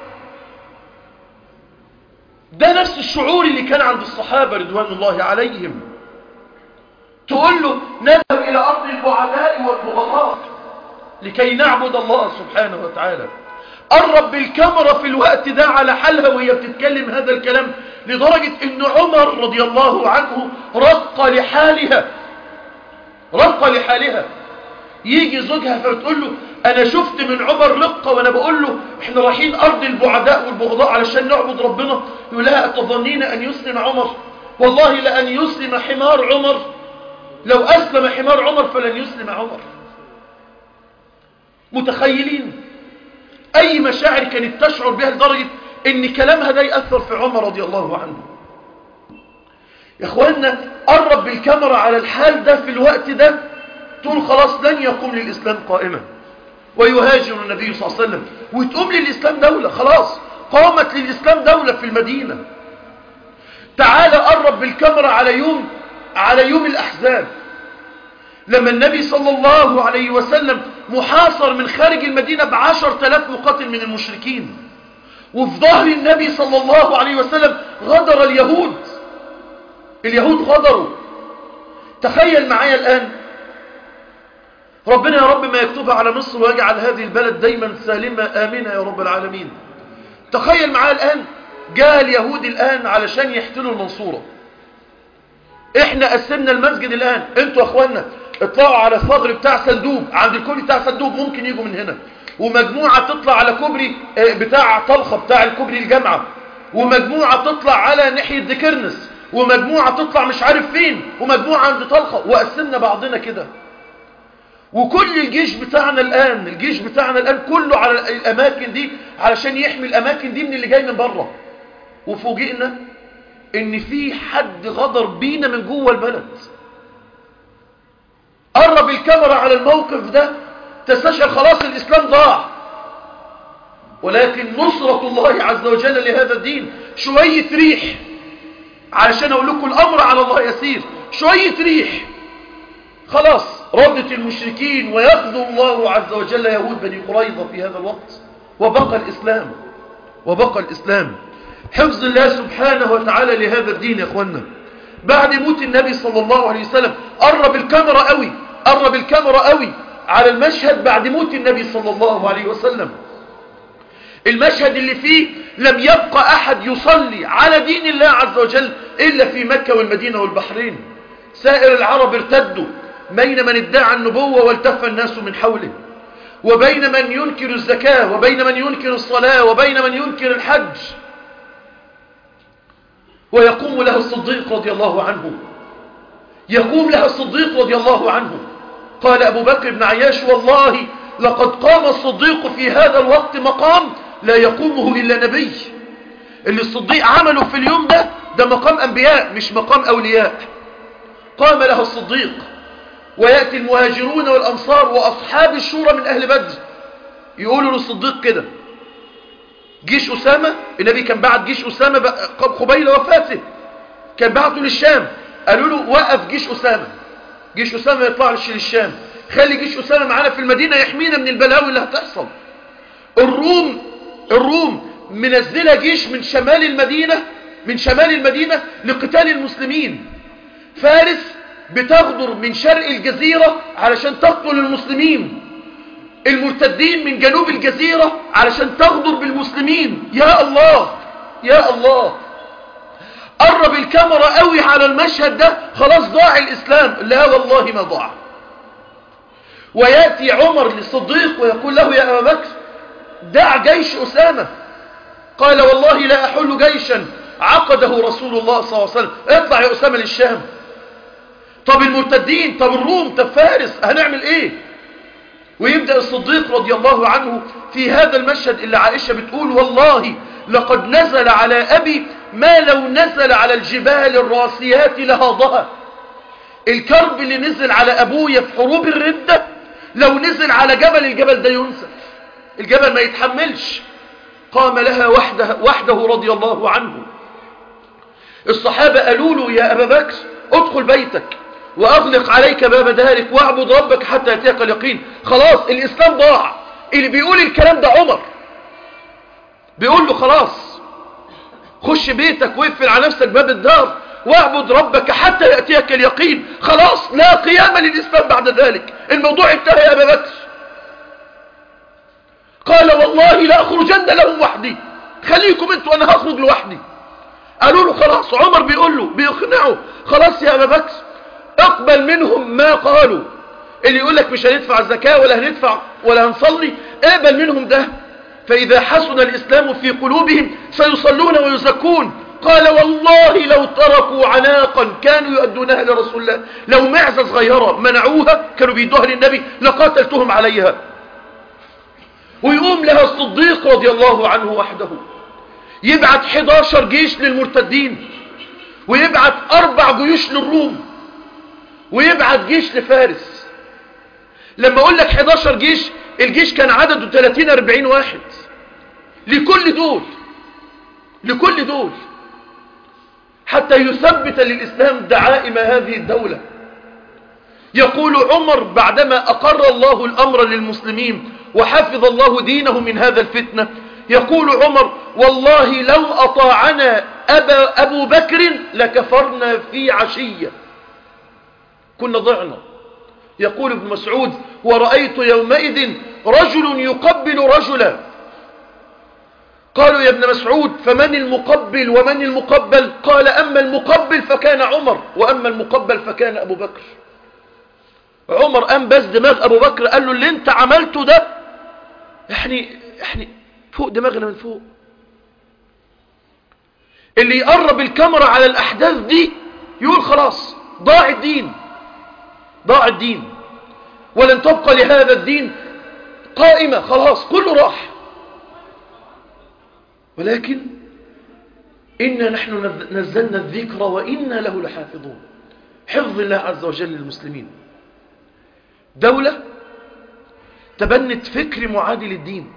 ده نفس الشعور اللي كان عند الصحابة رضوان الله عليهم. تقول له: نذهب إلى أرض البعداء والبغضاء لكي نعبد الله سبحانه وتعالى. قرب بالكاميرا في الوقت ده على حالها وهي بتتكلم هذا الكلام، لدرجة ان عمر رضي الله عنه رق لحالها. يجي زوجها فتقول له انا شفت من عمر رقة وانا بقول له احنا رايحين ارض البعداء والبغضاء علشان نعبد ربنا، يقول لها اتظنين ان يسلم عمر؟ والله لان يسلم حمار عمر، لو اسلم حمار عمر فلن يسلم عمر. متخيلين اي مشاعر كانت تشعر بها لدرجة ان كلامها ده يأثر في عمر رضي الله عنه. يا اخوانا قرب بالكاميرا على الحال ده في الوقت ده، تقول خلاص لن يقوم للإسلام قائمة، ويهاجر النبي صلى الله عليه وسلم وتقوم للإسلام دولة. خلاص قامت للإسلام دولة في المدينة. تعال قرب بالكاميرا على يوم الأحزاب، لما النبي صلى الله عليه وسلم محاصر من خارج المدينة ب10,000 مقاتل من المشركين، وفي ظهر النبي صلى الله عليه وسلم غدر اليهود غدروا. تخيل معايا الآن، ربنا يا رب ما يكتبها على مصر ويجعل هذه البلد دايما سالمة آمنة يا رب العالمين. تخيل معايا الآن جاء اليهود الآن علشان يحتلوا المنصورة. احنا قسمنا المسجد الآن، انتوا اخوانا اطلعوا على الثغر بتاع صندوق، عند الكوبري بتاع صندوق ممكن يجوا من هنا، ومجموعة تطلع على كوبري بتاع طلخة بتاع الكوبري الجامعة، ومجموعة تطلع على ناحية ديكرنس، ومجموعة تطلع مش عارف فين، ومجموعة عند طلخة، وقسمنا بعضنا كده. وكل الجيش بتاعنا الآن كله على الأماكن دي علشان يحمي الأماكن دي من اللي جاي من بره. وفوجئنا ان في حد غدر بينا من جوه البلد. قرب الكاميرا على الموقف ده تستشعر خلاص الإسلام ضاع، ولكن نصرة الله عز وجل لهذا الدين شوية ريح، علشان أقول لكم الأمر على الله يسير. شوية ريح خلاص ردت المشركين، ويخذو الله عز وجل يهود بني قريظة في هذا الوقت، وبقى الإسلام. حفظ الله سبحانه وتعالى لهذا الدين يا أخوانا. بعد موت النبي صلى الله عليه وسلم قرب الكاميرا قوي على المشهد بعد موت النبي صلى الله عليه وسلم، المشهد اللي فيه لم يبقى أحد يصلي على دين الله عز وجل إلا في مكة والمدينة والبحرين. سائر العرب ارتدوا، بين من ادعى النبوة والتف الناس من حوله، وبين من ينكر الزكاة، وبين من ينكر الصلاة، وبين من ينكر الحج. ويقوم لها الصديق رضي الله عنه. قال أبو بكر بن عياش: والله لقد قام الصديق في هذا الوقت مقام لا يقومه إلا نبي. اللي الصديق عمله في اليوم ده مقام أنبياء مش مقام أولياء. قام لها الصديق، ويأتي المهاجرون والأنصار وأصحاب الشورى من أهل بدر يقولوا للصديق كده: جيش أسامة، النبي كان بعت جيش أسامة قبيل وفاته، كان بعته للشام، قالوا له وقف جيش أسامة ما يطلعش للشام، خلي جيش أسامة معانا في المدينة يحمينا من البلاوي اللي هتحصل. الروم منزلة جيش من شمال المدينة لقتال المسلمين. فارس بتغدر من شرق الجزيرة علشان تقتل المسلمين، المرتدين من جنوب الجزيرة علشان تغدر بالمسلمين. يا الله قرب الكاميرا قوي على المشهد ده، خلاص ضاع الإسلام. لا والله ما ضاع. ويأتي عمر للصديق ويقول له: يا أبا بكر دع جيش أسامة. قال: والله لا أحل جيشا عقده رسول الله صلى الله عليه وسلم. اطلع يا أسامة للشام. طب المرتدين، طب الروم، طب فارس، هنعمل ايه؟ ويبدأ الصديق رضي الله عنه في هذا المشهد اللي عائشة بتقول: والله لقد نزل على أبي ما لو نزل على الجبال الراسيات لهاضها. الكرب اللي نزل على أبويا في حروب الردة لو نزل على جبل، الجبل ده ينسف، الجبل ما يتحملش. قام لها وحده رضي الله عنه. الصحابة قالوا له: يا أبا بكر ادخل بيتك وأغلق عليك باب دارك واعبد ربك حتى يأتيك اليقين. خلاص الإسلام ضاع. اللي بيقول الكلام ده عمر، بيقول له: خلاص خش بيتك واقفل على نفسك باب الدار واعبد ربك حتى يأتيك اليقين. خلاص لا قيام للإسلام بعد ذلك، الموضوع انتهى يا أبا بكر. قال: والله لا أخرجن لهم وحدي، خليكم انتوا أنا هخرج لوحدي. قالوا له: خلاص. عمر بيقول له بيقنعه: خلاص يا أبا بكر اقبل منهم ما قالوا، اللي يقول لك مش هندفع الزكاة ولا هندفع ولا هنصلي، اقبل منهم ده. فإذا حسن الإسلام في قلوبهم سيصلون ويزكون. قال والله لو تركوا عناقا كانوا يؤدونها لرسول الله، لو معزة صغيرة منعوها كانوا بيدوها للنبي لقاتلتهم عليها. ويقوم لها الصديق رضي الله عنه وحده، يبعت 11 جيش للمرتدين، ويبعت 4 جيوش للروم، ويبعت جيش لفارس. لما اقول لك 11 جيش، الجيش كان عدده 30-40 واحد لكل دول حتى يثبت للإسلام دعائم هذه الدولة. يقول عمر بعدما أقر الله الأمر للمسلمين وحفظ الله دينه من هذا الفتنة، يقول عمر والله لو أطاعنا أبو بكر لكفرنا في عشية، كنا ضعنا. يقول ابن مسعود ورأيت يومئذ رجل يقبل رجلا. قالوا يا ابن مسعود فمن المقبل ومن المقبل؟ قال أما المقبل فكان عمر، وأما المقبل فكان أبو بكر. عمر قام بس دماغ أبو بكر، قال له اللي انت عملته ده يعني فوق دماغنا من فوق. اللي يقرب الكاميرا على الأحداث دي يقول خلاص ضاع الدين ولن تبقى لهذا الدين قائمة، خلاص كله راح. ولكن إنا نحن نزلنا الذكر وإنا له لحافظون. حفظ الله عز وجل للمسلمين. دولة تبنت فكر معادي للدين،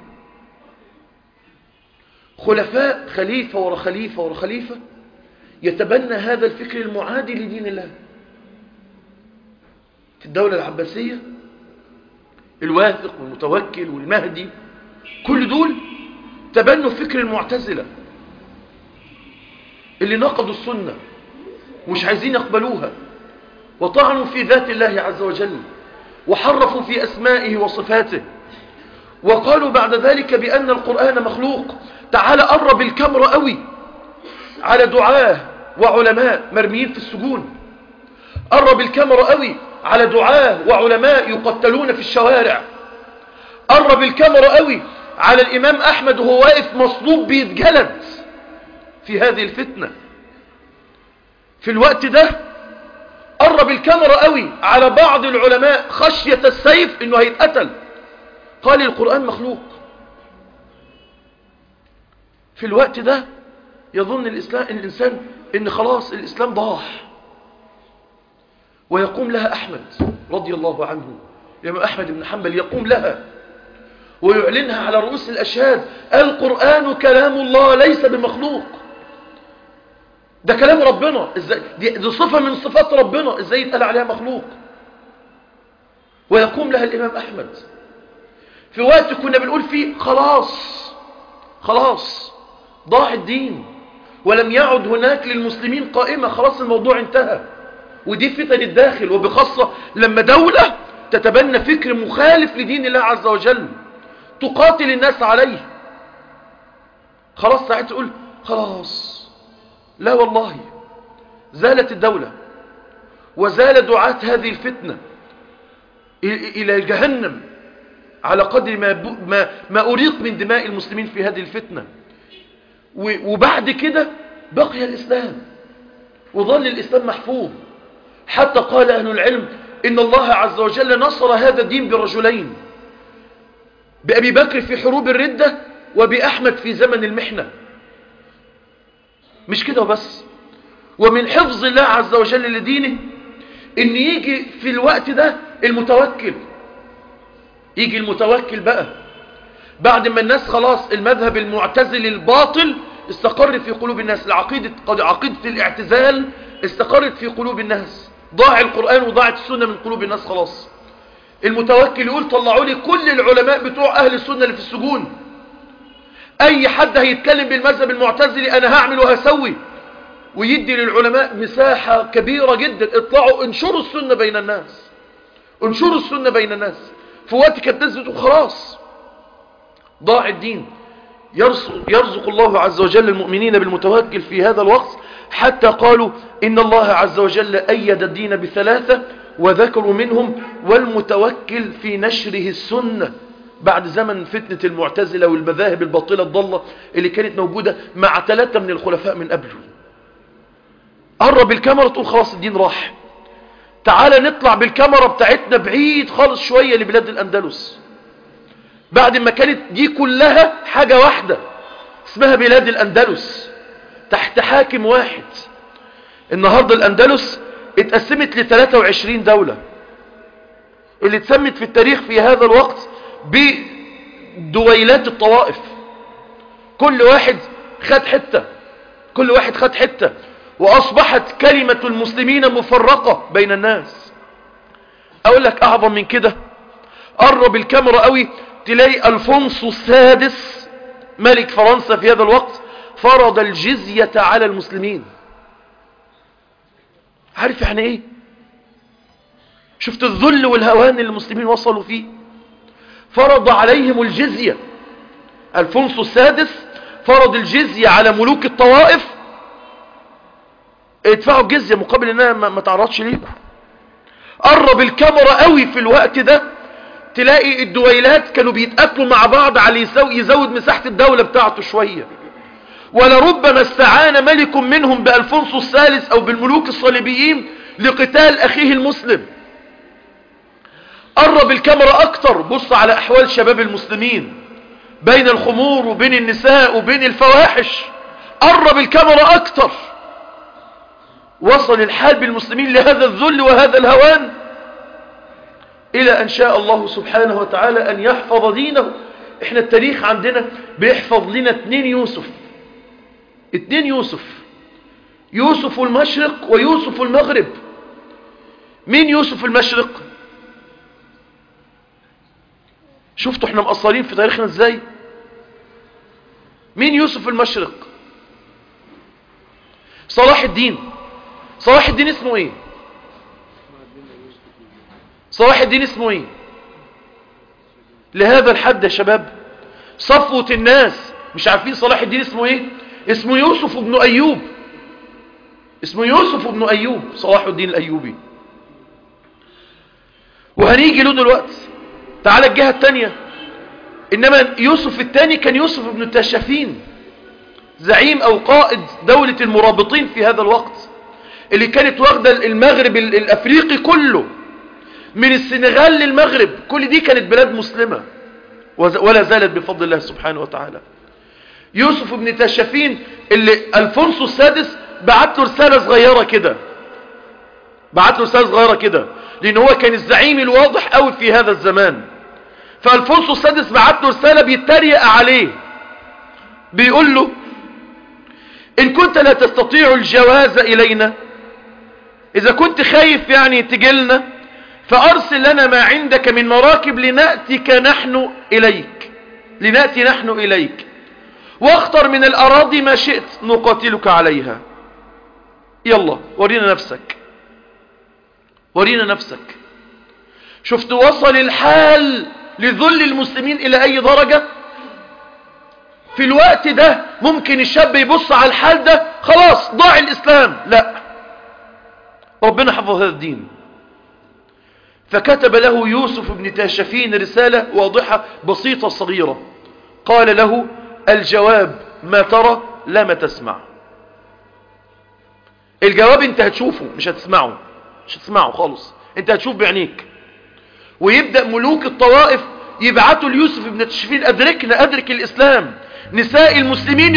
خلفاء خليفة ورا خليفة ورا خليفة يتبنى هذا الفكر المعادي لدين الله. في الدولة العباسية الواثق والمتوكل والمهدي كل دول تبنوا فكر المعتزلة اللي نقضوا السنة ومش عايزين يقبلوها، وطعنوا في ذات الله عز وجل، وحرفوا في أسمائه وصفاته، وقالوا بعد ذلك بأن القرآن مخلوق. تعال قرب الكاميرا قوي على دعاة وعلماء مرميين في السجون، قرب الكاميرا قوي على دعاة وعلماء يقتلون في الشوارع، قرب الكاميرا قوي على الإمام أحمد وهو واقف مصلوب بيتجلد في هذه الفتنة. في الوقت ده قرب الكاميرا قوي على بعض العلماء خشية السيف انه هيتقتل، قال القرآن مخلوق. في الوقت ده يظن الإنسان ان خلاص الإسلام ضاع، ويقوم لها أحمد رضي الله عنه، الإمام أحمد بن حنبل يقوم لها ويعلنها على رؤوس الأشهاد: القرآن كلام الله ليس بمخلوق، ده كلام ربنا، دي صفة من صفات ربنا، ازاي يتقال عليها مخلوق؟ ويقوم لها الإمام أحمد في وقت كنا بنقول فيه خلاص ضاع الدين ولم يعد هناك للمسلمين قائمة، خلاص الموضوع انتهى. ودي فتن الداخل، وبخاصة لما دولة تتبنى فكر مخالف لدين الله عز وجل تقاتل الناس عليه. خلاص ساعتها تقول خلاص، لا والله زالت الدولة وزال دعاة هذه الفتنة إلى جهنم على قدر ما أريق من دماء المسلمين في هذه الفتنة. وبعد كده بقي الإسلام وظل الإسلام محفوظ، حتى قال أهل العلم إن الله عز وجل نصر هذا الدين برجلين: بأبي بكر في حروب الردة، وبأحمد في زمن المحنة. مش كده وبس، ومن حفظ الله عز وجل لدينه إن يجي في الوقت ده المتوكل، يجي المتوكل بقى بعد ما الناس خلاص المذهب المعتزل الباطل استقر في قلوب الناس، عقيدة الاعتزال استقرت في قلوب الناس، ضاع القرآن وضاعت السنة من قلوب الناس خلاص. المتوكل يقول طلعوا لي كل العلماء بتوع أهل السنة اللي في السجون، أي حد هيتكلم بالمذهب المعتزلي أنا هعمل وهسوي، ويدي للعلماء مساحة كبيرة جدا، اطلعوا انشروا السنة بين الناس، انشروا السنة بين الناس. في وقت كانت الناس بتقول خلاص ضاع الدين، يرزق الله عز وجل المؤمنين بالمتوكل في هذا الوقت، حتى قالوا إن الله عز وجل أيد الدين ب3: وذكروا منهم والمتوكل في نشره السنة بعد زمن فتنة المعتزلة والمذاهب الباطلة الضالة اللي كانت موجودة مع 3 من الخلفاء من قبله. قرب الكاميرا تقول خلاص الدين راح. تعال نطلع بالكاميرا بتاعتنا بعيد خالص شوية لبلاد الأندلس، بعد ما كانت دي كلها حاجة واحدة اسمها بلاد الأندلس تحت حاكم واحد. النهاردة الأندلس اتقسمت ل 23 دولة اللي اتسمت في التاريخ في هذا الوقت بدويلات الطوائف. كل واحد خد حتة وأصبحت كلمة المسلمين مفرقة بين الناس. أقول لك أعظم من كده، قرب الكاميرا قوي تلاقي ألفونسو السادس ملك فرنسا في هذا الوقت فرض الجزية على المسلمين. عارف يعني ايه؟ شفت الذل والهوان اللي المسلمين وصلوا فيه؟ فرض عليهم الجزية. ألفونسو السادس فرض الجزية على ملوك الطوائف، ادفعوا الجزية مقابل انها ما تعرضش ليكم. قرب الكاميرا قوي في الوقت ده تلاقي الدويلات كانوا بيتقاتلوا مع بعض على يزود مساحة الدولة بتاعته شوية، ولربما استعان ملك منهم بألفونسو الثالث او بالملوك الصليبيين لقتال اخيه المسلم. قرب الكاميرا اكتر، بص على احوال شباب المسلمين بين الخمور وبين النساء وبين الفواحش. قرب الكاميرا اكتر، وصل الحال بالمسلمين لهذا الذل وهذا الهوان الى ان شاء الله سبحانه وتعالى ان يحفظ دينه. احنا التاريخ عندنا بيحفظ لنا 2 يوسف، يوسف المشرق ويوسف المغرب. مين يوسف المشرق؟ شفتوا احنا مقصرين في تاريخنا ازاي؟ مين يوسف المشرق؟ صلاح الدين. صلاح الدين اسمه ايه؟ صلاح الدين اسمه ايه لهذا الحد يا شباب؟ صفوة الناس مش عارفين صلاح الدين اسمه ايه؟ اسمه يوسف بن ايوب. اسمه يوسف بن ايوب، صلاح الدين الايوبي. وهنيجي له دلوقتي. تعال الجهة التانية. انما يوسف الثاني كان يوسف بن التاشفين، زعيم او قائد دولة المرابطين في هذا الوقت، اللي كانت واخدة المغرب الافريقي كله من السنغال للمغرب، كل دي كانت بلاد مسلمة ولا زالت بفضل الله سبحانه وتعالى. يوسف بن تاشفين اللي ألفونسو السادس بعت له رسالة صغيرة كده، لان هو كان الزعيم الواضح قوي في هذا الزمان. فألفونسو السادس بعت له رسالة بيتريق عليه، بيقول له إن كنت لا تستطيع الجواز إلينا، إذا كنت خايف يعني تجلنا، فأرسل لنا ما عندك من مراكب لنأتي نحن إليك واختر من الأراضي ما شئت نقاتلك عليها. يلا ورينا نفسك. شفت وصل الحال لذل المسلمين إلى أي درجة؟ في الوقت ده ممكن الشاب يبص على الحال ده خلاص ضاع الإسلام. لا، ربنا حفظ هذا الدين. فكتب له يوسف بن تاشفين رسالة واضحة بسيطة صغيرة، قال له الجواب ما ترى لا ما تسمع. الجواب انت هتشوفه مش هتسمعه خالص، انت هتشوف بعينيك. ويبدأ ملوك الطوائف يبعثوا ليوسف بن تاشفين أدرك الإسلام. نساء المسلمين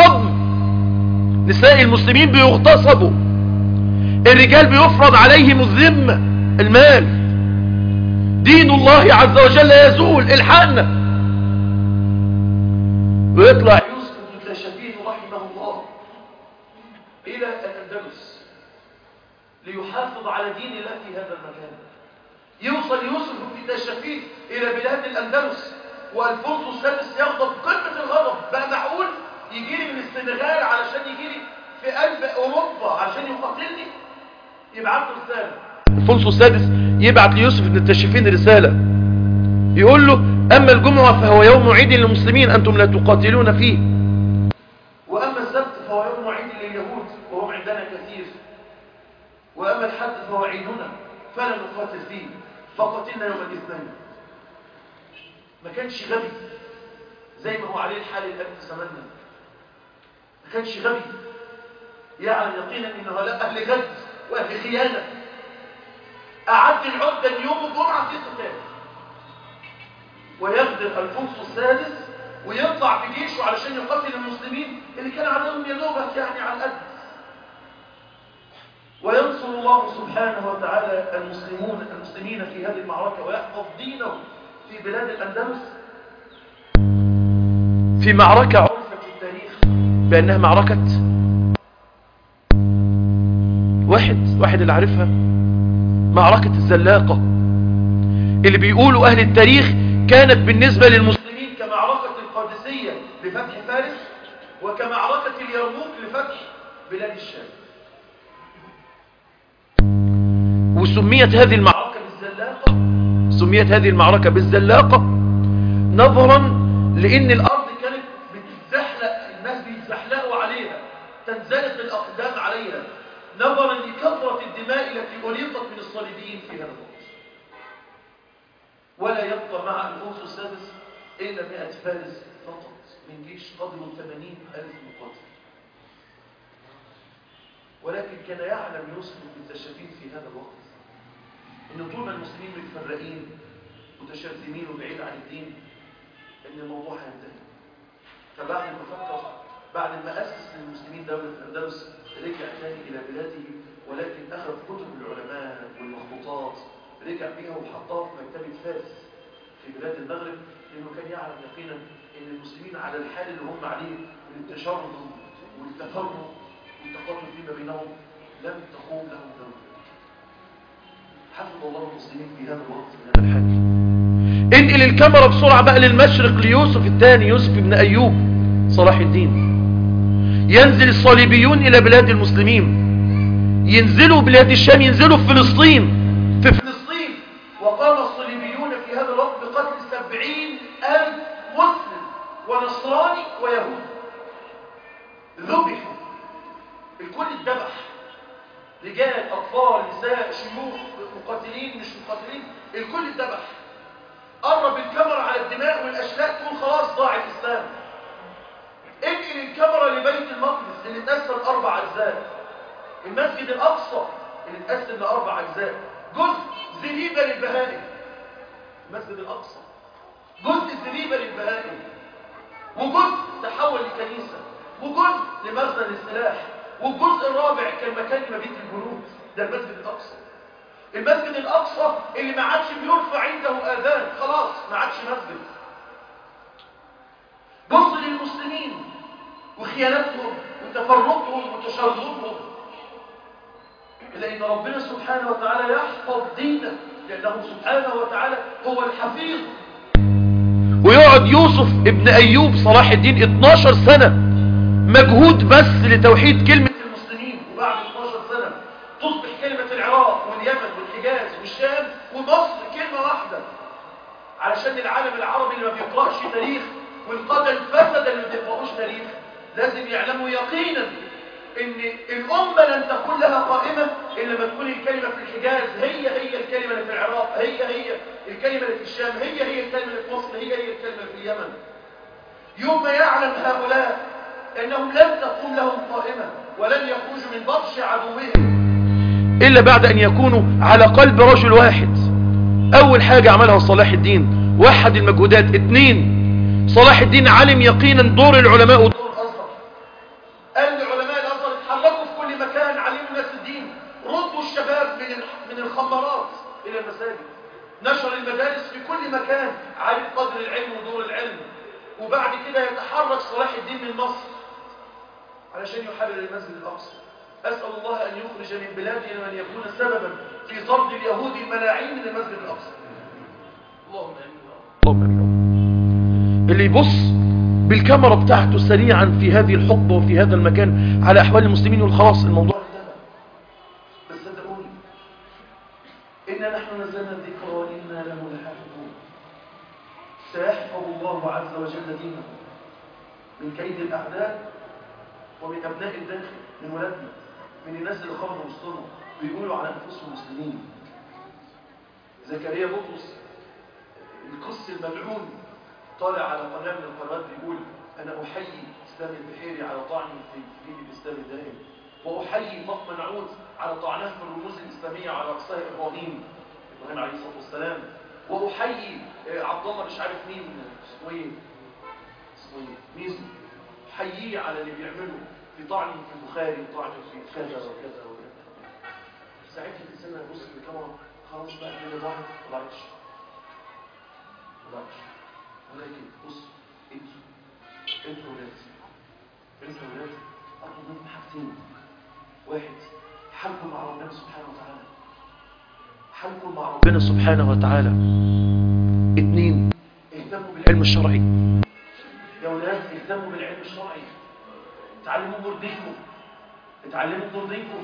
بيغتصبوا، الرجال بيفرض عليهم الذمة، المال، دين الله عز وجل يزول، الحقنا. ويطلع يوسف بن تاشفين رحمه الله إلى الأندلس ليحافظ على دين الله في هذا المكان. يوصل يوسف بن تاشفين إلى بلاد الأندلس وألفونسو السادس يغضب قمة الغضب. بقى معقول يجيلي من السنغال علشان يجيلي في قلب أوروبا علشان يقاتلني؟ يبعث له رسالة. ألفونسو السادس يبعث ليوسف بن تاشفين رسالة يقول له أما الجمعة فهو يوم عيد للمسلمين أنتم لا تقاتلون فيه، وأما السبت فهو يوم عيد لليهود وهم عندنا كثير، وأما الحد فهو عيدنا فلا نقاتل فيه، فقاتلنا يوم الاثنين. ما كانش غبي زي ما هو عليه الحال الآن في زماننا. ما كانش غبي يعلم يقينا ان هؤلاء اهل غد واهل خيانه. اعد العده ليوم الجمعه في قتال، ويغدر الفرس السادس ويطلع بجيشه علشان يقاتل المسلمين اللي كان عددهم ينوبك يعني على القد. وينصر الله سبحانه وتعالى المسلمين في هذه المعركه ويحفظ دينه في بلاد الاندلس في معركه عرفت في التاريخ بانها معركه واحد اللي عارفها، معركة الزلاقة، اللي بيقولوا أهل التاريخ كانت بالنسبة للمسلمين كمعركة القادسية لفتح فارس وكمعركة اليرموك لفتح بلاد الشام. وسميت هذه المعركة بالزلاقة نظرا لأن الأرض كانت بتتزحلق، الناس بيتزحلقوا عليها، تنزلق الأقدام عليها، نظرا لكثرة الدماء التي أريقت من الصليبيين في هذا الوقت. ولا يبقى مع الفرس السادس إلا 100 فارس فقط من جيش قدره 80,000 مقاتل. ولكن كان يعلم يوسف بن تشافين في هذا الوقت إن طول ما المسلمين متفرقين متشرذمين وبعيد عن الدين إن الموضوع هينتهي. فبعد ما فكر، بعد ما أسس للمسلمين دولة الأندلس، رجع ثاني إلى بلاده، ولكن أخذ كتب العلماء والمخطوطات رجع بها وحطها في مكتبة فاس في بلاد المغرب، لأنه كان يعلم يقينا أن المسلمين على الحال اللي هم عليه من التشرذم والتفرق والتقاتل فيما بينهم لم تقوم لهم دولة. حفظ الله المسلمين في هذا الوقت من هذا الحال. انقل الكاميرا بسرعة بقى للمشرق ليوسف الثاني، يوسف بن أيوب صلاح الدين. ينزل الصليبيون إلى بلاد المسلمين، ينزلوا بلاد الشام، ينزلوا في فلسطين. وقام الصليبيون في هذا الوقت بقتل 70,000 مسلم ونصراني ويهود. ذبحوا، الكل اتذبح، رجال، أطفال، نساء، شيوخ، مقاتلين مش مقاتلين، الكل اتذبح. قرب الكاميرا على الدماء والأشلاء تقول خلاص ضاع الإسلام. انقل الكاميرا لبيت المقدس اللي اتقسم 4 أجزاء، المسجد الأقصى اللي اتقسم ل4 أجزاء، جزء زريبة للبهائم، المسجد الأقصى جزء زريبة للبهائم، وجزء تحول لكنيسة، وجزء لمخزن للسلاح، والجزء الرابع كان مكان مبيت الجنود. ده المسجد الأقصى. المسجد الأقصى اللي ما عادش بيرفع عنده آذان، خلاص ما عادش مسجد. بص للمسلمين وخيانتهم وتفرقهم وتشرذمهم، إلا إن ربنا سبحانه وتعالى يحفظ دينه، لأنه سبحانه وتعالى هو الحفيظ. ويقعد يوسف ابن أيوب صلاح الدين 12 سنة مجهود بس لتوحيد كلمة المسلمين، وبعد 12 سنة تصبح كلمة العراق واليمن والحجاز والشام ومصر كلمة واحدة، علشان العالم العربي اللي ما بيقرأش تاريخ والقادة الفسد اللي ما بيقرأوش تاريخ لازم يعلموا يقينا ان الأمة لن تكون لها قائمة إلا ما تكون الكلمة في الحجاز هي الكلمة اللي في العراق، هي الكلمة اللي في الشام، هي الكلمة اللي في مصر، هي الكلمة اللي في اليمن. يوم ما يعلم هؤلاء أنهم لن تقوم لهم قائمة ولن يخرجوا من بطش عدوهم إلا بعد أن يكونوا على قلب رجل واحد. أول حاجة عملها صلاح الدين وحد المجهودات. 2، صلاح الدين علم يقينا دور العلماء ودور الأزهر. قال لعلماء الأزهر اتحركوا في كل مكان، علموا ناس الدين، ردوا الشباب من الخمارات إلى المساجد، نشر المدارس في كل مكان، عارف قدر العلم ودور العلم. وبعد كده يتحرك صلاح الدين من مصر علشان يحرر المسجد الأقصى. أسأل الله أن يخرج من بلادنا من يكون سببا في طرد اليهود الملاعين من المسجد الأقصى. اللهم آمين. اللهم آمين. اللي يبص بالكاميرا بتاعته سريعا في هذه الحقبة وفي هذا المكان على أحوال المسلمين يقول خلاص الموضوع انتهى. بس صدقوني إنا نحن نزلنا الذكر وإنا له لحافظون. سيحفظ الله عز وجل دينه من كيد الأعداء ومن أبناء الداخل، من ولادنا، من الناس اللي خرجوا وسطنا بيقولوا على أنفسهم مسلمين زكريا بطرس القس الملعون طالع على قناة من القنوات بيقول أنا أحيي إسلام البحيري على طعنه في دين الإسلام الدائم، وأحيي فاطمة نعود على طعنها في الرموز الإسلامية على رأسها إبراهيم عليه الصلاة والسلام، وأحيي عبد الله مش عارف مين اسمه إيه ميزو، أحييه على اللي بيعمله في طعنه في البخاري، طعنه في كذا وكذا وكذا. ساعتها الإنسان يبص للكاميرا خلاص بقى اللي ضاعت ما ضاعتش، ولكن بص انتوا ولاد اطلب منكم حاجتين. واحد، حالكم مع ربنا سبحانه وتعالى، حالكم مع ربنا سبحانه وتعالى. اثنين، اهتموا بالعلم الشرعي. يا ولاد اهتموا بالعلم الشرعي، اتعلموا امور دينكم، اتعلموا امور دينكم.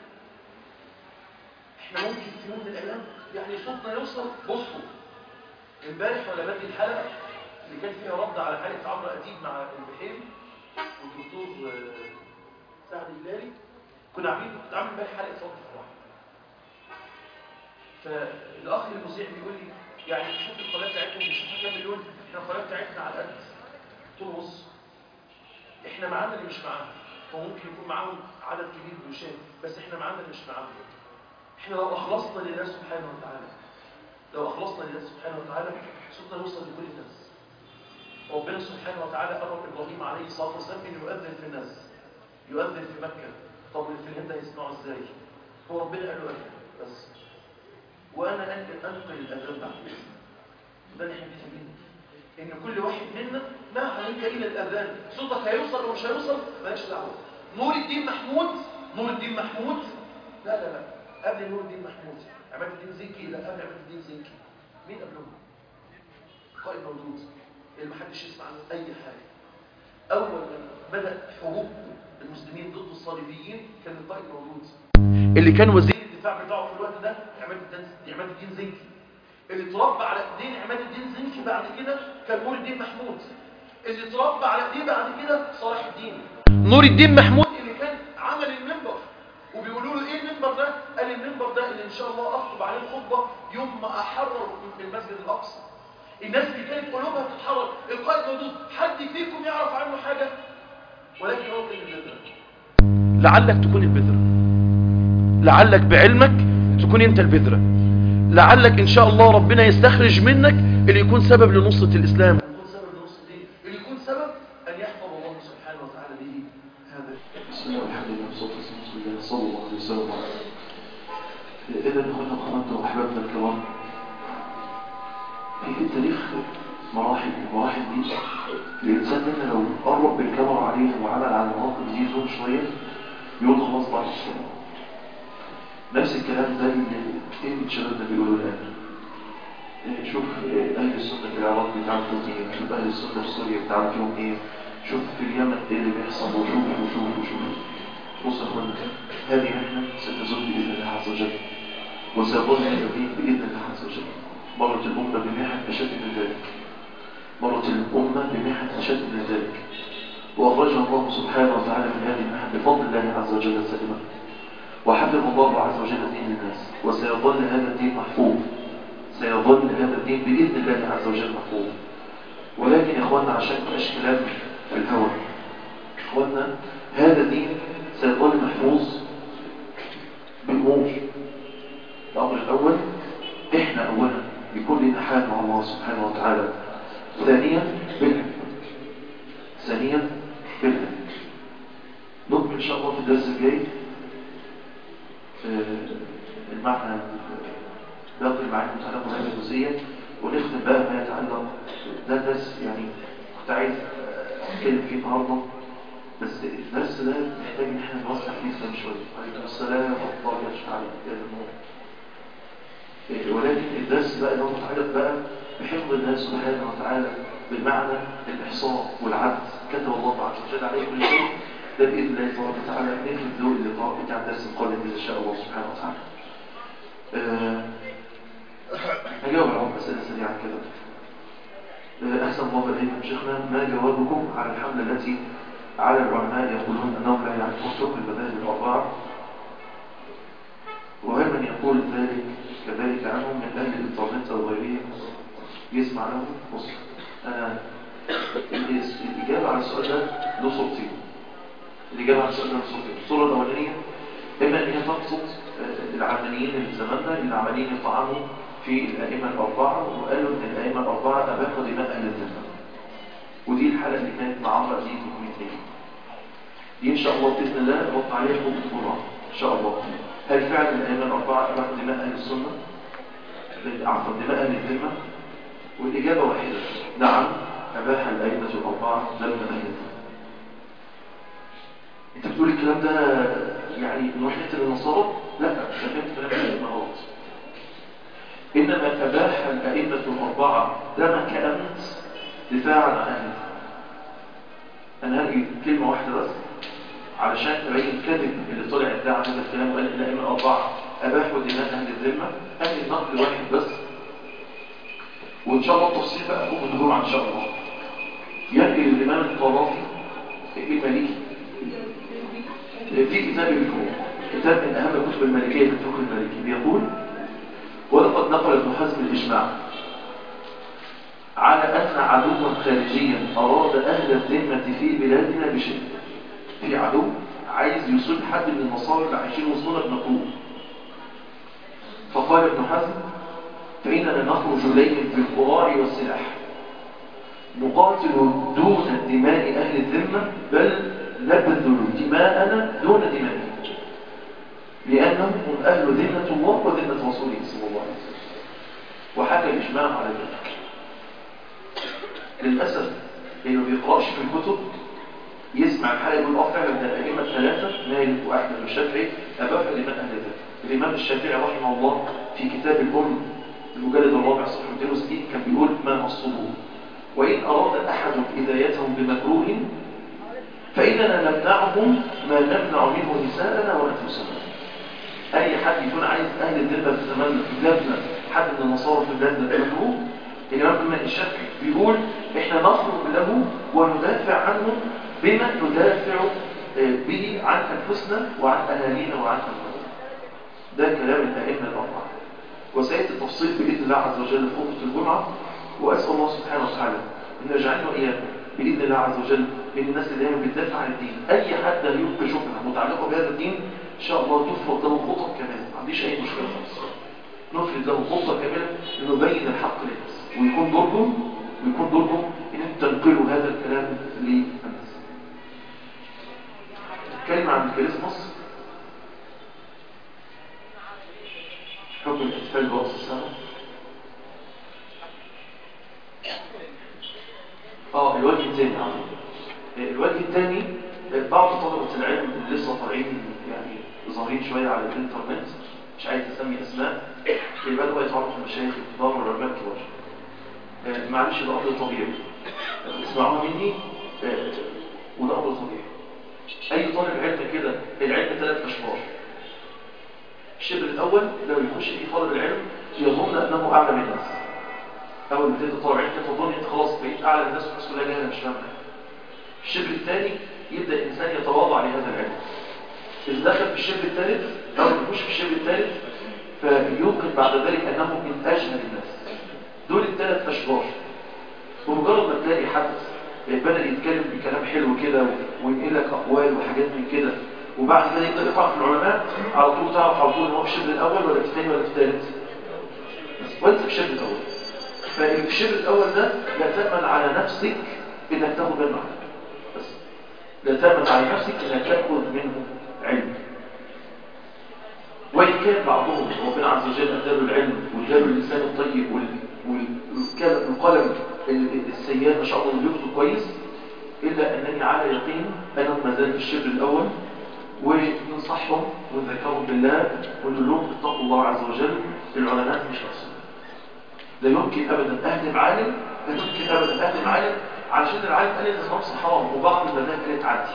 احنا ممكن في يوم من الايام يعني صوتنا يوصل. بصوا امبارح وانا بدي الحلقه اللي كان فيها رد على حاله عمرو اديب مع البحيري والدكتور سعد الهلالي، كنت عامل امبارح حلقه صوت الفرح. فالاخ المذيع بيقول لي يعني شوف القناه بتاعتهم بيشوفوا كام مليون، احنا القناه بتاعتنا على قد. قلت له بص احنا معانا اللي مش معاهم، هو ممكن يكون معاهم عدد كبير من المشاهد، بس احنا معانا اللي مش معاهم. احنا لو اخلصنا لله سبحانه وتعالى، لو اخلصنا لله سبحانه وتعالى صوتنا يوصل لكل الناس. ربنا سبحانه وتعالى امر ابراهيم عليه الصلاه والسلام انه يؤذن في الناس، يؤذن في مكه. طب في الهند هيسمعوا ازاي؟ هو ربنا قال له اذن بس، وانا انقل الاذان بعد اذن. ده اللي احنا محتاجينه، ان كل واحد منا ما عليك الا الاذان. صوتك هيوصل او مش هيوصل مالكش دعوه. نور الدين محمود، نور الدين محمود، لا قبل نور الدين محمود عماد الدين زنكي، لا قبل عماد الدين زنكي مين قبلهم؟ قائد مولود اللي محدش يسمع عنه اي حاجه. اول ما بدا حروب المسلمين ضد الصليبيين كان القائد مولود، اللي كان وزير الدفاع بتاعه في الوقت ده عماد الدين زنكي، اللي اتربى على ايدين عماد الدين زنكي بعد كده كان نور الدين محمود، اللي اتربى على ايديه بعد كده صلاح الدين. نور الدين محمود اللي كان عمل المنبر، وبيقولوا له ايه المنبر ده؟ قال المنبر ده اللي ان شاء الله اخطب عليه الخطبه يوم ما احرر من المسجد الاقصى. الناس اللي كانت قلوبها بتتحرك، القائد موجود، حد فيكم يعرف عنه حاجه؟ ولكن هو كان البذره. لعلك تكون البذره، لعلك بعلمك تكون انت البذره، لعلك ان شاء الله ربنا يستخرج منك اللي يكون سبب لنصره الاسلام، يكون سبب لنصره الدين، اللي يكون سبب ان يحفظ الله سبحانه وتعالى به هذا. بسم الله والحمد لله والصلاه والسلام على رسول الله صلى الله عليه وسلم. اذا اخواننا وأخواتنا واحبابنا الكرام، في التاريخ مراحل دي الانسان منا لو قرب بالكاميرا عليها وعمل على المواقف دي زوم شويه يقول خلاص بعد السلام. نفس الكلام ده اللي شبابنا بيقولوا الان. شوف اهل السنه في العراق بتاعتهم ايه، شوف اهل السنه في سوريا بتاعتهم ايه، شوف في اليمن ايه اللي بيحصل، وشوف. بص يا اخوانا، هذه احنا ستزول باذن الله عز وجل، وسيظل هذا الدين باذن الله عز وجل. مرت الامه بمحن اشد من ذلك، مرت الامه بمحن اشد من ذلك، واخرجها الله سبحانه وتعالى من هذه المحن بفضل الله عز وجل سلما، وحفظ الله عز وجل دين الناس، وسيظل هذا الدين محفوظ، سيظل هذا الدين باذن الله عز وجل محفوظ. ولكن يا اخواننا عشان مبقاش كلام في الهوى، اخواننا هذا الدين سيظل محفوظ بالامور. الامر الاول، احنا اولا يكون لنا حال مع الله سبحانه وتعالى. ثانيا بالعلم. نكمل ان شاء الله في الدرس الجاي المعنى باقي المعاني المتعلقه بهذه الجزئيه، ونختم بقى ما يتعلق ده درس يعني كنت عايز اتكلم فيه النهارده، بس الدرس ده محتاج ان احنا نوسع فيه سنه شويه. عليكم السلام ورحمه الله وبركاته. ولكن الدرس بقى اللي هو متعلق بقى بحفظ الله سبحانه وتعالى بالمعنى الاحصاء والعد، كتب الله عز وجل عليه كل شيء. ده باذن الله تبارك وتعالى نكمل ذوق اللقاء بتاع الدرس القادم ان شاء الله سبحانه وتعالى. هجاوب على اسئله سريعه كده. احسن الله اليكم شيخنا، ما جوابكم على الحمله التي على العلماء يقولون انهم لا يعرفون حكم المذاهب الاربعه وهل من يقول ذلك كذلك عنهم من أهل الإنترنت أو غيرهم يسمع لهم؟ بص، أنا الإجابة على السؤال ده له صورتين. الإجابة على السؤال ده له صورتين. الصورة الأولانية إما أن هي تقصد العلمانيين اللي زماننا اللي عمالين يطعنوا في الأئمة الأربعة وقالوا إن الأئمة الأربعة أباحوا دماء أهل الذمة، ودي الحلقة اللي كانت مع عمرو دي الكوميتية دي إن شاء الله بإذن الله نرد عليها في الجمعة إن شاء الله. هل فعلا الأئمة الأربعة أباحوا دماء أهل السنة؟ عفوا دماء أهل الذمة؟ والإجابة واحدة، نعم أباح الأئمة الأربعة دم أهل الذمة. أنت بتقول الكلام ده يعني من وحدة النصارى؟ لا، فهمت كلام الأئمة غلط. إنما أباح الأئمة الأربعة دمك أنت دفاعا عن أهل. أنا هاجي كلمة واحدة بس علشان تبين كذب اللي طلع ادعى هذا الكلام وقال الأئمة الأربعة أباحوا دماء أهل الذمة. أهل النقل واحد بس، وإن شاء الله التفصيل بقى أقوم بالجمعة إن شاء الله. ينقل الإمام القرافي المالكي في كتاب الفروع، كتاب من أهم كتب المالكية في الفقه المالكي، بيقول: ولقد نقل ابن حزم الإجماع على أن عدوا خارجيا أراد أهل الذمة في بلادنا بشيء. في عدو عايز يصيب حد من النصارى اللي عايشين وسطنا بنقوم. فقال ابن حزم: فإننا نخرج إليهم بالقراع والسلاح نقاتل دون دماء أهل الذمة، بل نبذل دماءنا دون دمائهم، لأنهم هم أهل ذمة الله وذمة رسوله صلى الله عليه وسلم. وحكى الإجماع على ذلك. للأسف إنه بيقرأش في الكتب، يسمع الحلقة يقول فعلا من الأئمة الثلاثة مالك وأحمد والشافعي أباحوا دماء أهل الذمة. الإمام الشافعي رحمه الله في كتاب الأم المجلد الرابع صفحة 260 كان بيقول ما نصبه: وإن أراد أحد إذايتهم بمكروه فإننا نمنعهم ما نمنع منه نساءنا وأنفسنا. أي حد يكون عايز أهل الذمة في زماننا في بلادنا، حد من النصارى في بلادنا بمكروه، الإمام الشافعي بيقول إحنا نخرج له وندافع عنه بما ندافع به عن أنفسنا وعن أهالينا وعن أموالنا. ده كلام الأئمة الأربعة، وسيأتي التفصيل بإذن الله عز وجل في خطبة الجمعة. وأسأل الله سبحانه وتعالى أن يجعلنا وإياكم بإذن الله عز وجل من الناس اللي دائما بتدافع عن الدين. أي حد يلقي شبهة متعلقة بهذا الدين إن شاء الله تفرض له خطط كاملة، ما عنديش أي مشكلة خالص. نفرض له خطة كاملة لنبين الحق للناس، ويكون دورهم إن أنتم تنقلوا هذا الكلام للناس. كلمة عن الكريسماس، حكم الاحتفال برأس السنة. الوجه الثاني الوجه الثاني بعض طلبة العلم اللي لسه طالعين يعني ظاهرين شوية على الانترنت، مش عايز اسمي اسماء، اللي بدأوا يتعرفوا المشايخ الكبار والعلماء الكبار. معلش ده امر طبيعي، اسمعوها مني، وده امر طبيعي. اي طالب علم كده، العلم 3 أشبار. الشبر الاول لو يخش فيه طالب العلم يظن انه اعلم الناس. اول ما تبدا طالب علم تظن انت خلاص بقيت اعلم الناس والناس كلها جاهله مش فاهمه. الشبر الثاني يبدا الانسان يتواضع لهذا العلم. اذا دخل في الشبر الثالث او يخش في الشبر الثالث فيوقن بعد ذلك انه من اجهل الناس. دول ال3 أشبار. بمجرد ما تلاقي حد بدأ يتكلم بكلام حلو كده وينقل لك اقوال وحاجات من كده، وبعد كده يبدا يقع في العلماء، على طول تعرف على طول ان هو في الشبر الاول ولا في الثاني ولا في الثالث، وانت في الشبر الاول. ففي الشبر الاول ده لا تأمن على نفسك انك تاخد منه علم، بس لا تأمن على نفسك انك تاخد منه علم. وإن كان بعضهم ربنا عز وجل أداله العلم واداله اللسان الطيب والقلم السيئات ما شاء الله اللي يكتب كويس، إلا أنني على يقين أنهم ما زالوا في الشبر الأول، وننصحهم ونذكرهم بالله ونقول لهم اتقوا الله عز وجل. العلماء مش ناقصين. لا يمكن أبدا أهدم عالم، لا يمكن أبدا أهدم عالم علشان العالم قال إن النقص حرام وبعض المذاهب قالت عادي.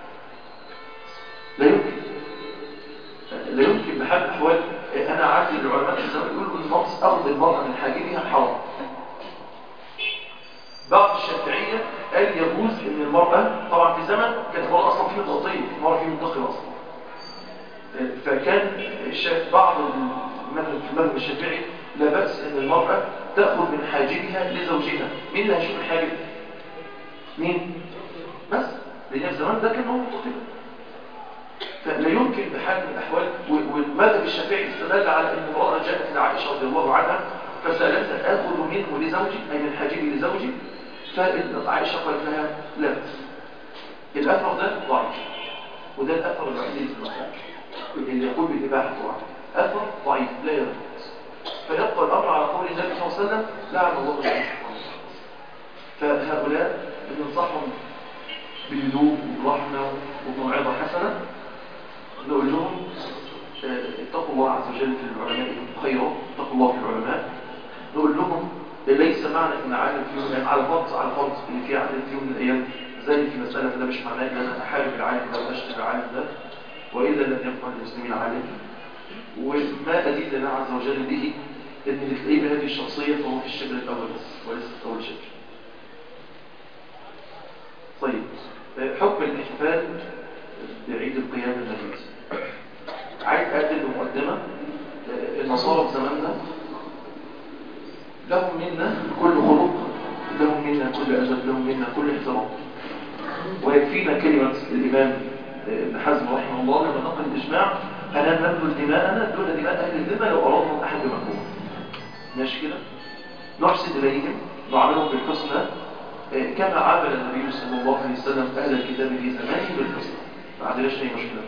لا يمكن بحال الأحوال. أنا عادي العلماء في الزمن يقولوا إن نقص أخذ المرأة من حاجبها حرام. بعض الشافعية قال يجوز إن المرأة، طبعا في زمن كانت المرأة أصلا فيه متغطية، المرأة فيه منتقبة أصلا، فكان بعض المذهب الشافعي لا بأس أن المرأة تأخذ من حاجبها لزوجها. مين اللي هيشوف الحاجب؟ مين؟ بس لأن الزمان ده كان هو مخطئ، فلا يمكن بحال من الأحوال. والمذهب الشافعي استدل على أن امرأة جاءت لعائشة رضي الله عنها فسألتها آخذ منه لزوجي أي من حاجبي لزوجي، فعائشة قالت لها لا بأس. الأثر ده ضعيف، وده الأثر الوحيد اللي يقول بالإباحة طبعا أثر ضعيف لا يرد. فيبقى الأمر على قول النبي صلى الله عليه وسلم لعن الله الجميع. فهؤلاء بننصحهم بالهدوء والرحمة وموعظة حسنة، نقول لهم اتقوا الله عز وجل في العلماء خيرا، اتقوا الله في العلماء. نقول لهم ليس معنى ان عالم في يوم على فرض ان في عالم في يوم من الايام زي في مسألة، ده مش معناه ان انا احارب العالم ده واشتم العالم ده، والا لن يبقى للمسلمين عالم. وما ادين لله عز وجل به ان اللي تلاقيه بهذه الشخصية فهو في الشبر الاول بس وليس في اول شبر. طيب، حكم الاحتفال بعيد القيامة المجيد. عايز أقدم بمقدمة. النصارى في زماننا لهم منا كل خلق، لهم منا كل أدب، لهم منا كل احترام. ويكفينا كلمة الإمام ابن حزم رحمه الله لما نقل الإجماع: أنا نبذل دماءنا دون دماء أهل الذمة لو أرادنا أحد بمكروه. ماشي كده؟ نحسن إليهم، نعاملهم بالحسنى كما عامل النبي صلى الله عليه وسلم أهل الكتاب في زمانه بالحسنى. ما عندناش أي مشكلة.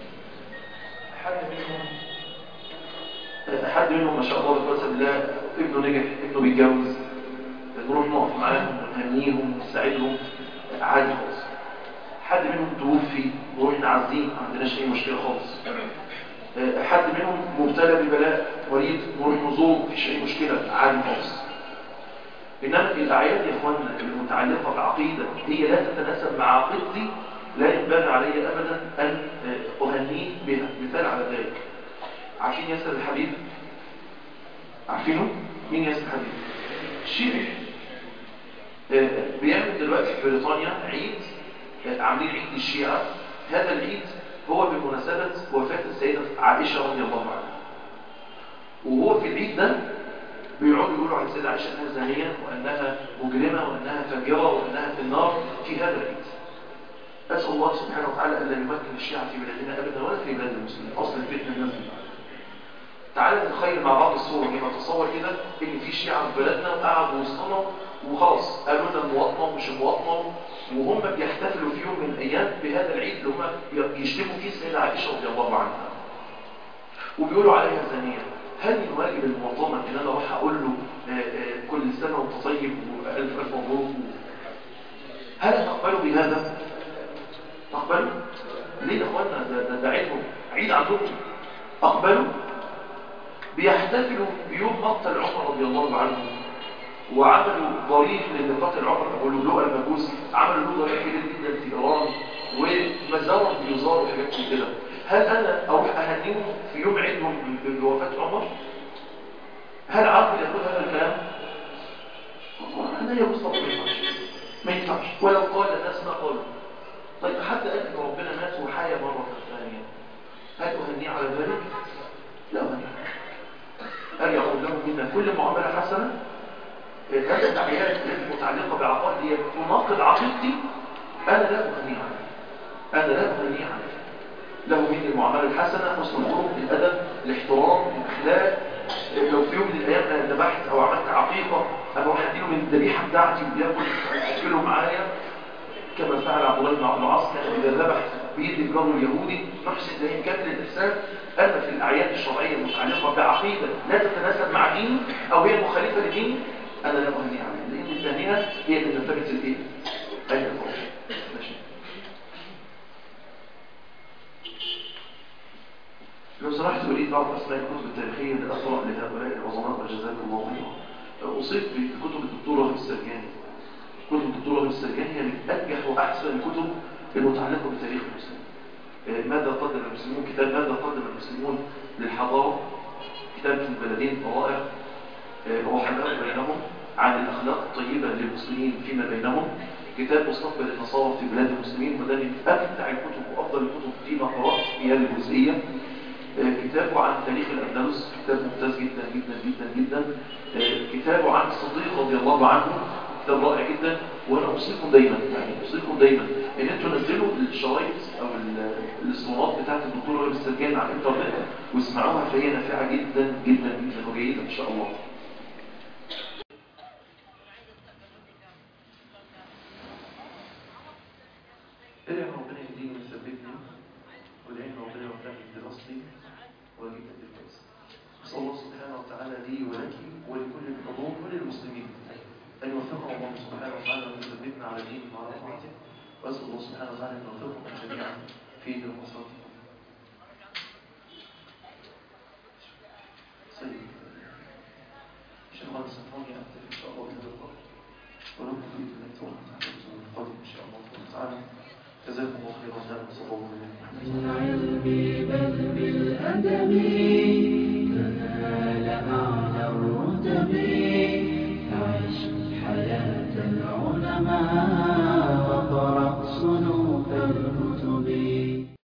حد منهم ما شاء الله بقسم بالله ابنه نجح، ابنه بيتجوز، نروح نقف معاهم ونهنيهم ونساعدهم عادي خالص. حد منهم توفي نروح نعزيه، ما عندناش أي مشكلة خالص. حد منهم مبتلى ببلاء مريض نروح نزوره، مفيش أي مشكلة عادي خالص. إنما الأعياد يا إخواننا المتعلقة بعقيدة هي لا تتناسب مع عقيدتي، لا ينبغي علي أبدا أن أهنيه بها. مثال على ذلك، عارفين ياسر الحبيب؟ عارفينه؟ مين ياسر الحبيب؟ الشيعي. بيعمل دلوقتي في بريطانيا عيد، عاملين عيد للشيعة. هذا العيد هو بمناسبة وفاة السيدة عائشة رضي الله عنها. وهو في العيد ده بيقعدوا يقولوا عن السيدة عائشة أنها زانية وأنها مجرمة وأنها فاجرة وأنها في النار في هذا العيد. أسأل الله سبحانه وتعالى أن لا يمكن الشيعة في بلادنا أبدا ولا في بلاد المسلمين. أصل الفتنة الناس دي. تعالى نتخيل مع بعض الصور دي. تصور كده إن في شيعة في بلدنا وقعدوا وسطنا وخلاص قالوا لنا المواطنة ومش المواطنة، وهم بيحتفلوا في يوم من الأيام بهذا العيد اللي هم يشتموا فيه السيدة عائشة رضي الله عنها وبيقولوا عليها زانية. هل من واجب المواطنة إن أنا أروح أقول له كل سنة وأنت طيب وألف ألف مبروك؟ هل تقبلوا بهذا؟ تقبلوا؟ ليه يا اخوانا؟ ده عيدهم، عيد عندكم. اقبلوا. بيحتفلوا بيوم مقتل عمر رضي الله عنه، وعملوا ضريح للي قتل عمر ابو لؤلؤ المجوسي، عملوا له ضريح كبير جدا في ايران ومزارع بيزار وحاجات زي كده. هل انا اروح اهنيهم في يوم عيدهم بوفاه عمر؟ هل عاقل يقول هذا الكلام؟ هذا يجوز طبعا، ما ينفعش. ولو قال الناس ما قالوا. طيب حتى قال ان ربنا مات وحيا مرة ثانية، هل أهنيه على ذلك؟ لا أهنيه. أرجع أقول لهم منا كل معاملة حسنة. هذه التعبيرات التي متعلقة بعقائد هي تناقض عقيدتي، أنا لا أهنيه عنها. أنا لا أهنيه عنها. له مني المعاملة الحسنة، حسن الخلق، الأدب، الاحترام، الأخلاق. لو في يوم من الأيام أنا ذبحت أو عملت عقيقة أنا أروح أديله من الذبيحة بتاعتي وياكل أكله معايا، كما فعل عبد الله بن عاص كان إذا ذبح بيد الرجل اليهودي نحسن إليه كامل الإحسان. أما في الأعياد الشرعية المتعلقة بعقيدة لا تتناسب مع ديني أو هي مخالفة لديني، أنا لا أهني عنها، لأن التهنئة هي اللي تنتبه الإيه؟ أي الفرش. ماشي. لو سمحت أريد بعض أسماء الكتب التاريخية لأقرأ لهؤلاء العظماء وجزاكم الله خيرا. أصيب بكتب الدكتورة السرجاني. كتب الدكتورة السرجاني هي من أنجح وأحسن الكتب المتعلقة بتاريخ المسلمين. ماذا قدم المسلمون؟ كتاب ماذا قدم المسلمون للحضارة، كتاب في البلدين رائع وحكاه بينهم عن الأخلاق الطيبة للمسلمين فيما بينهم. كتاب مستقبل النصارى في بلاد المسلمين، وده من أمتع الكتب وأفضل الكتب فيما قرأت في هذه الجزئية. كتابه عن تاريخ الأندلس كتاب ممتاز جدا جدا جدا جدا. كتابه عن الصديق رضي الله عنه كتاب رائع جدا. وانا اوصيكم دايما ان انتوا نزلوا الشرايط او الاسطوانات بتاعت الدكتور وائل السرجاني على الانترنت واسمعوها، فهي نافعه جدا جدا جدا وجيده ان شاء الله. ادعي ان ربنا يهديني ويثبتني، وادعي ان ربنا يوفقني في دراستي واجيب تقدير كويس. اسال الله سبحانه وتعالى لي ولك ولكل الحضور وللمسلمين أن يوفقنا الله سبحانه وتعالى ويثبتنا على دينه وعلى طاعته، وأسأل الله سبحانه وتعالى أن يوفقكم جميعا في دراسات. سيد شيخ خالد السلطاني أكتب إن شاء الله بهذا الوقت، ولكم في الدكتور القادم إن شاء الله تعالى. جزاكم الله خيرا وصلى الله عليه وسلم. بالعلم بل بالأدب تنال أعلى الرتب، عش حياة العلماء وقرأ صنوف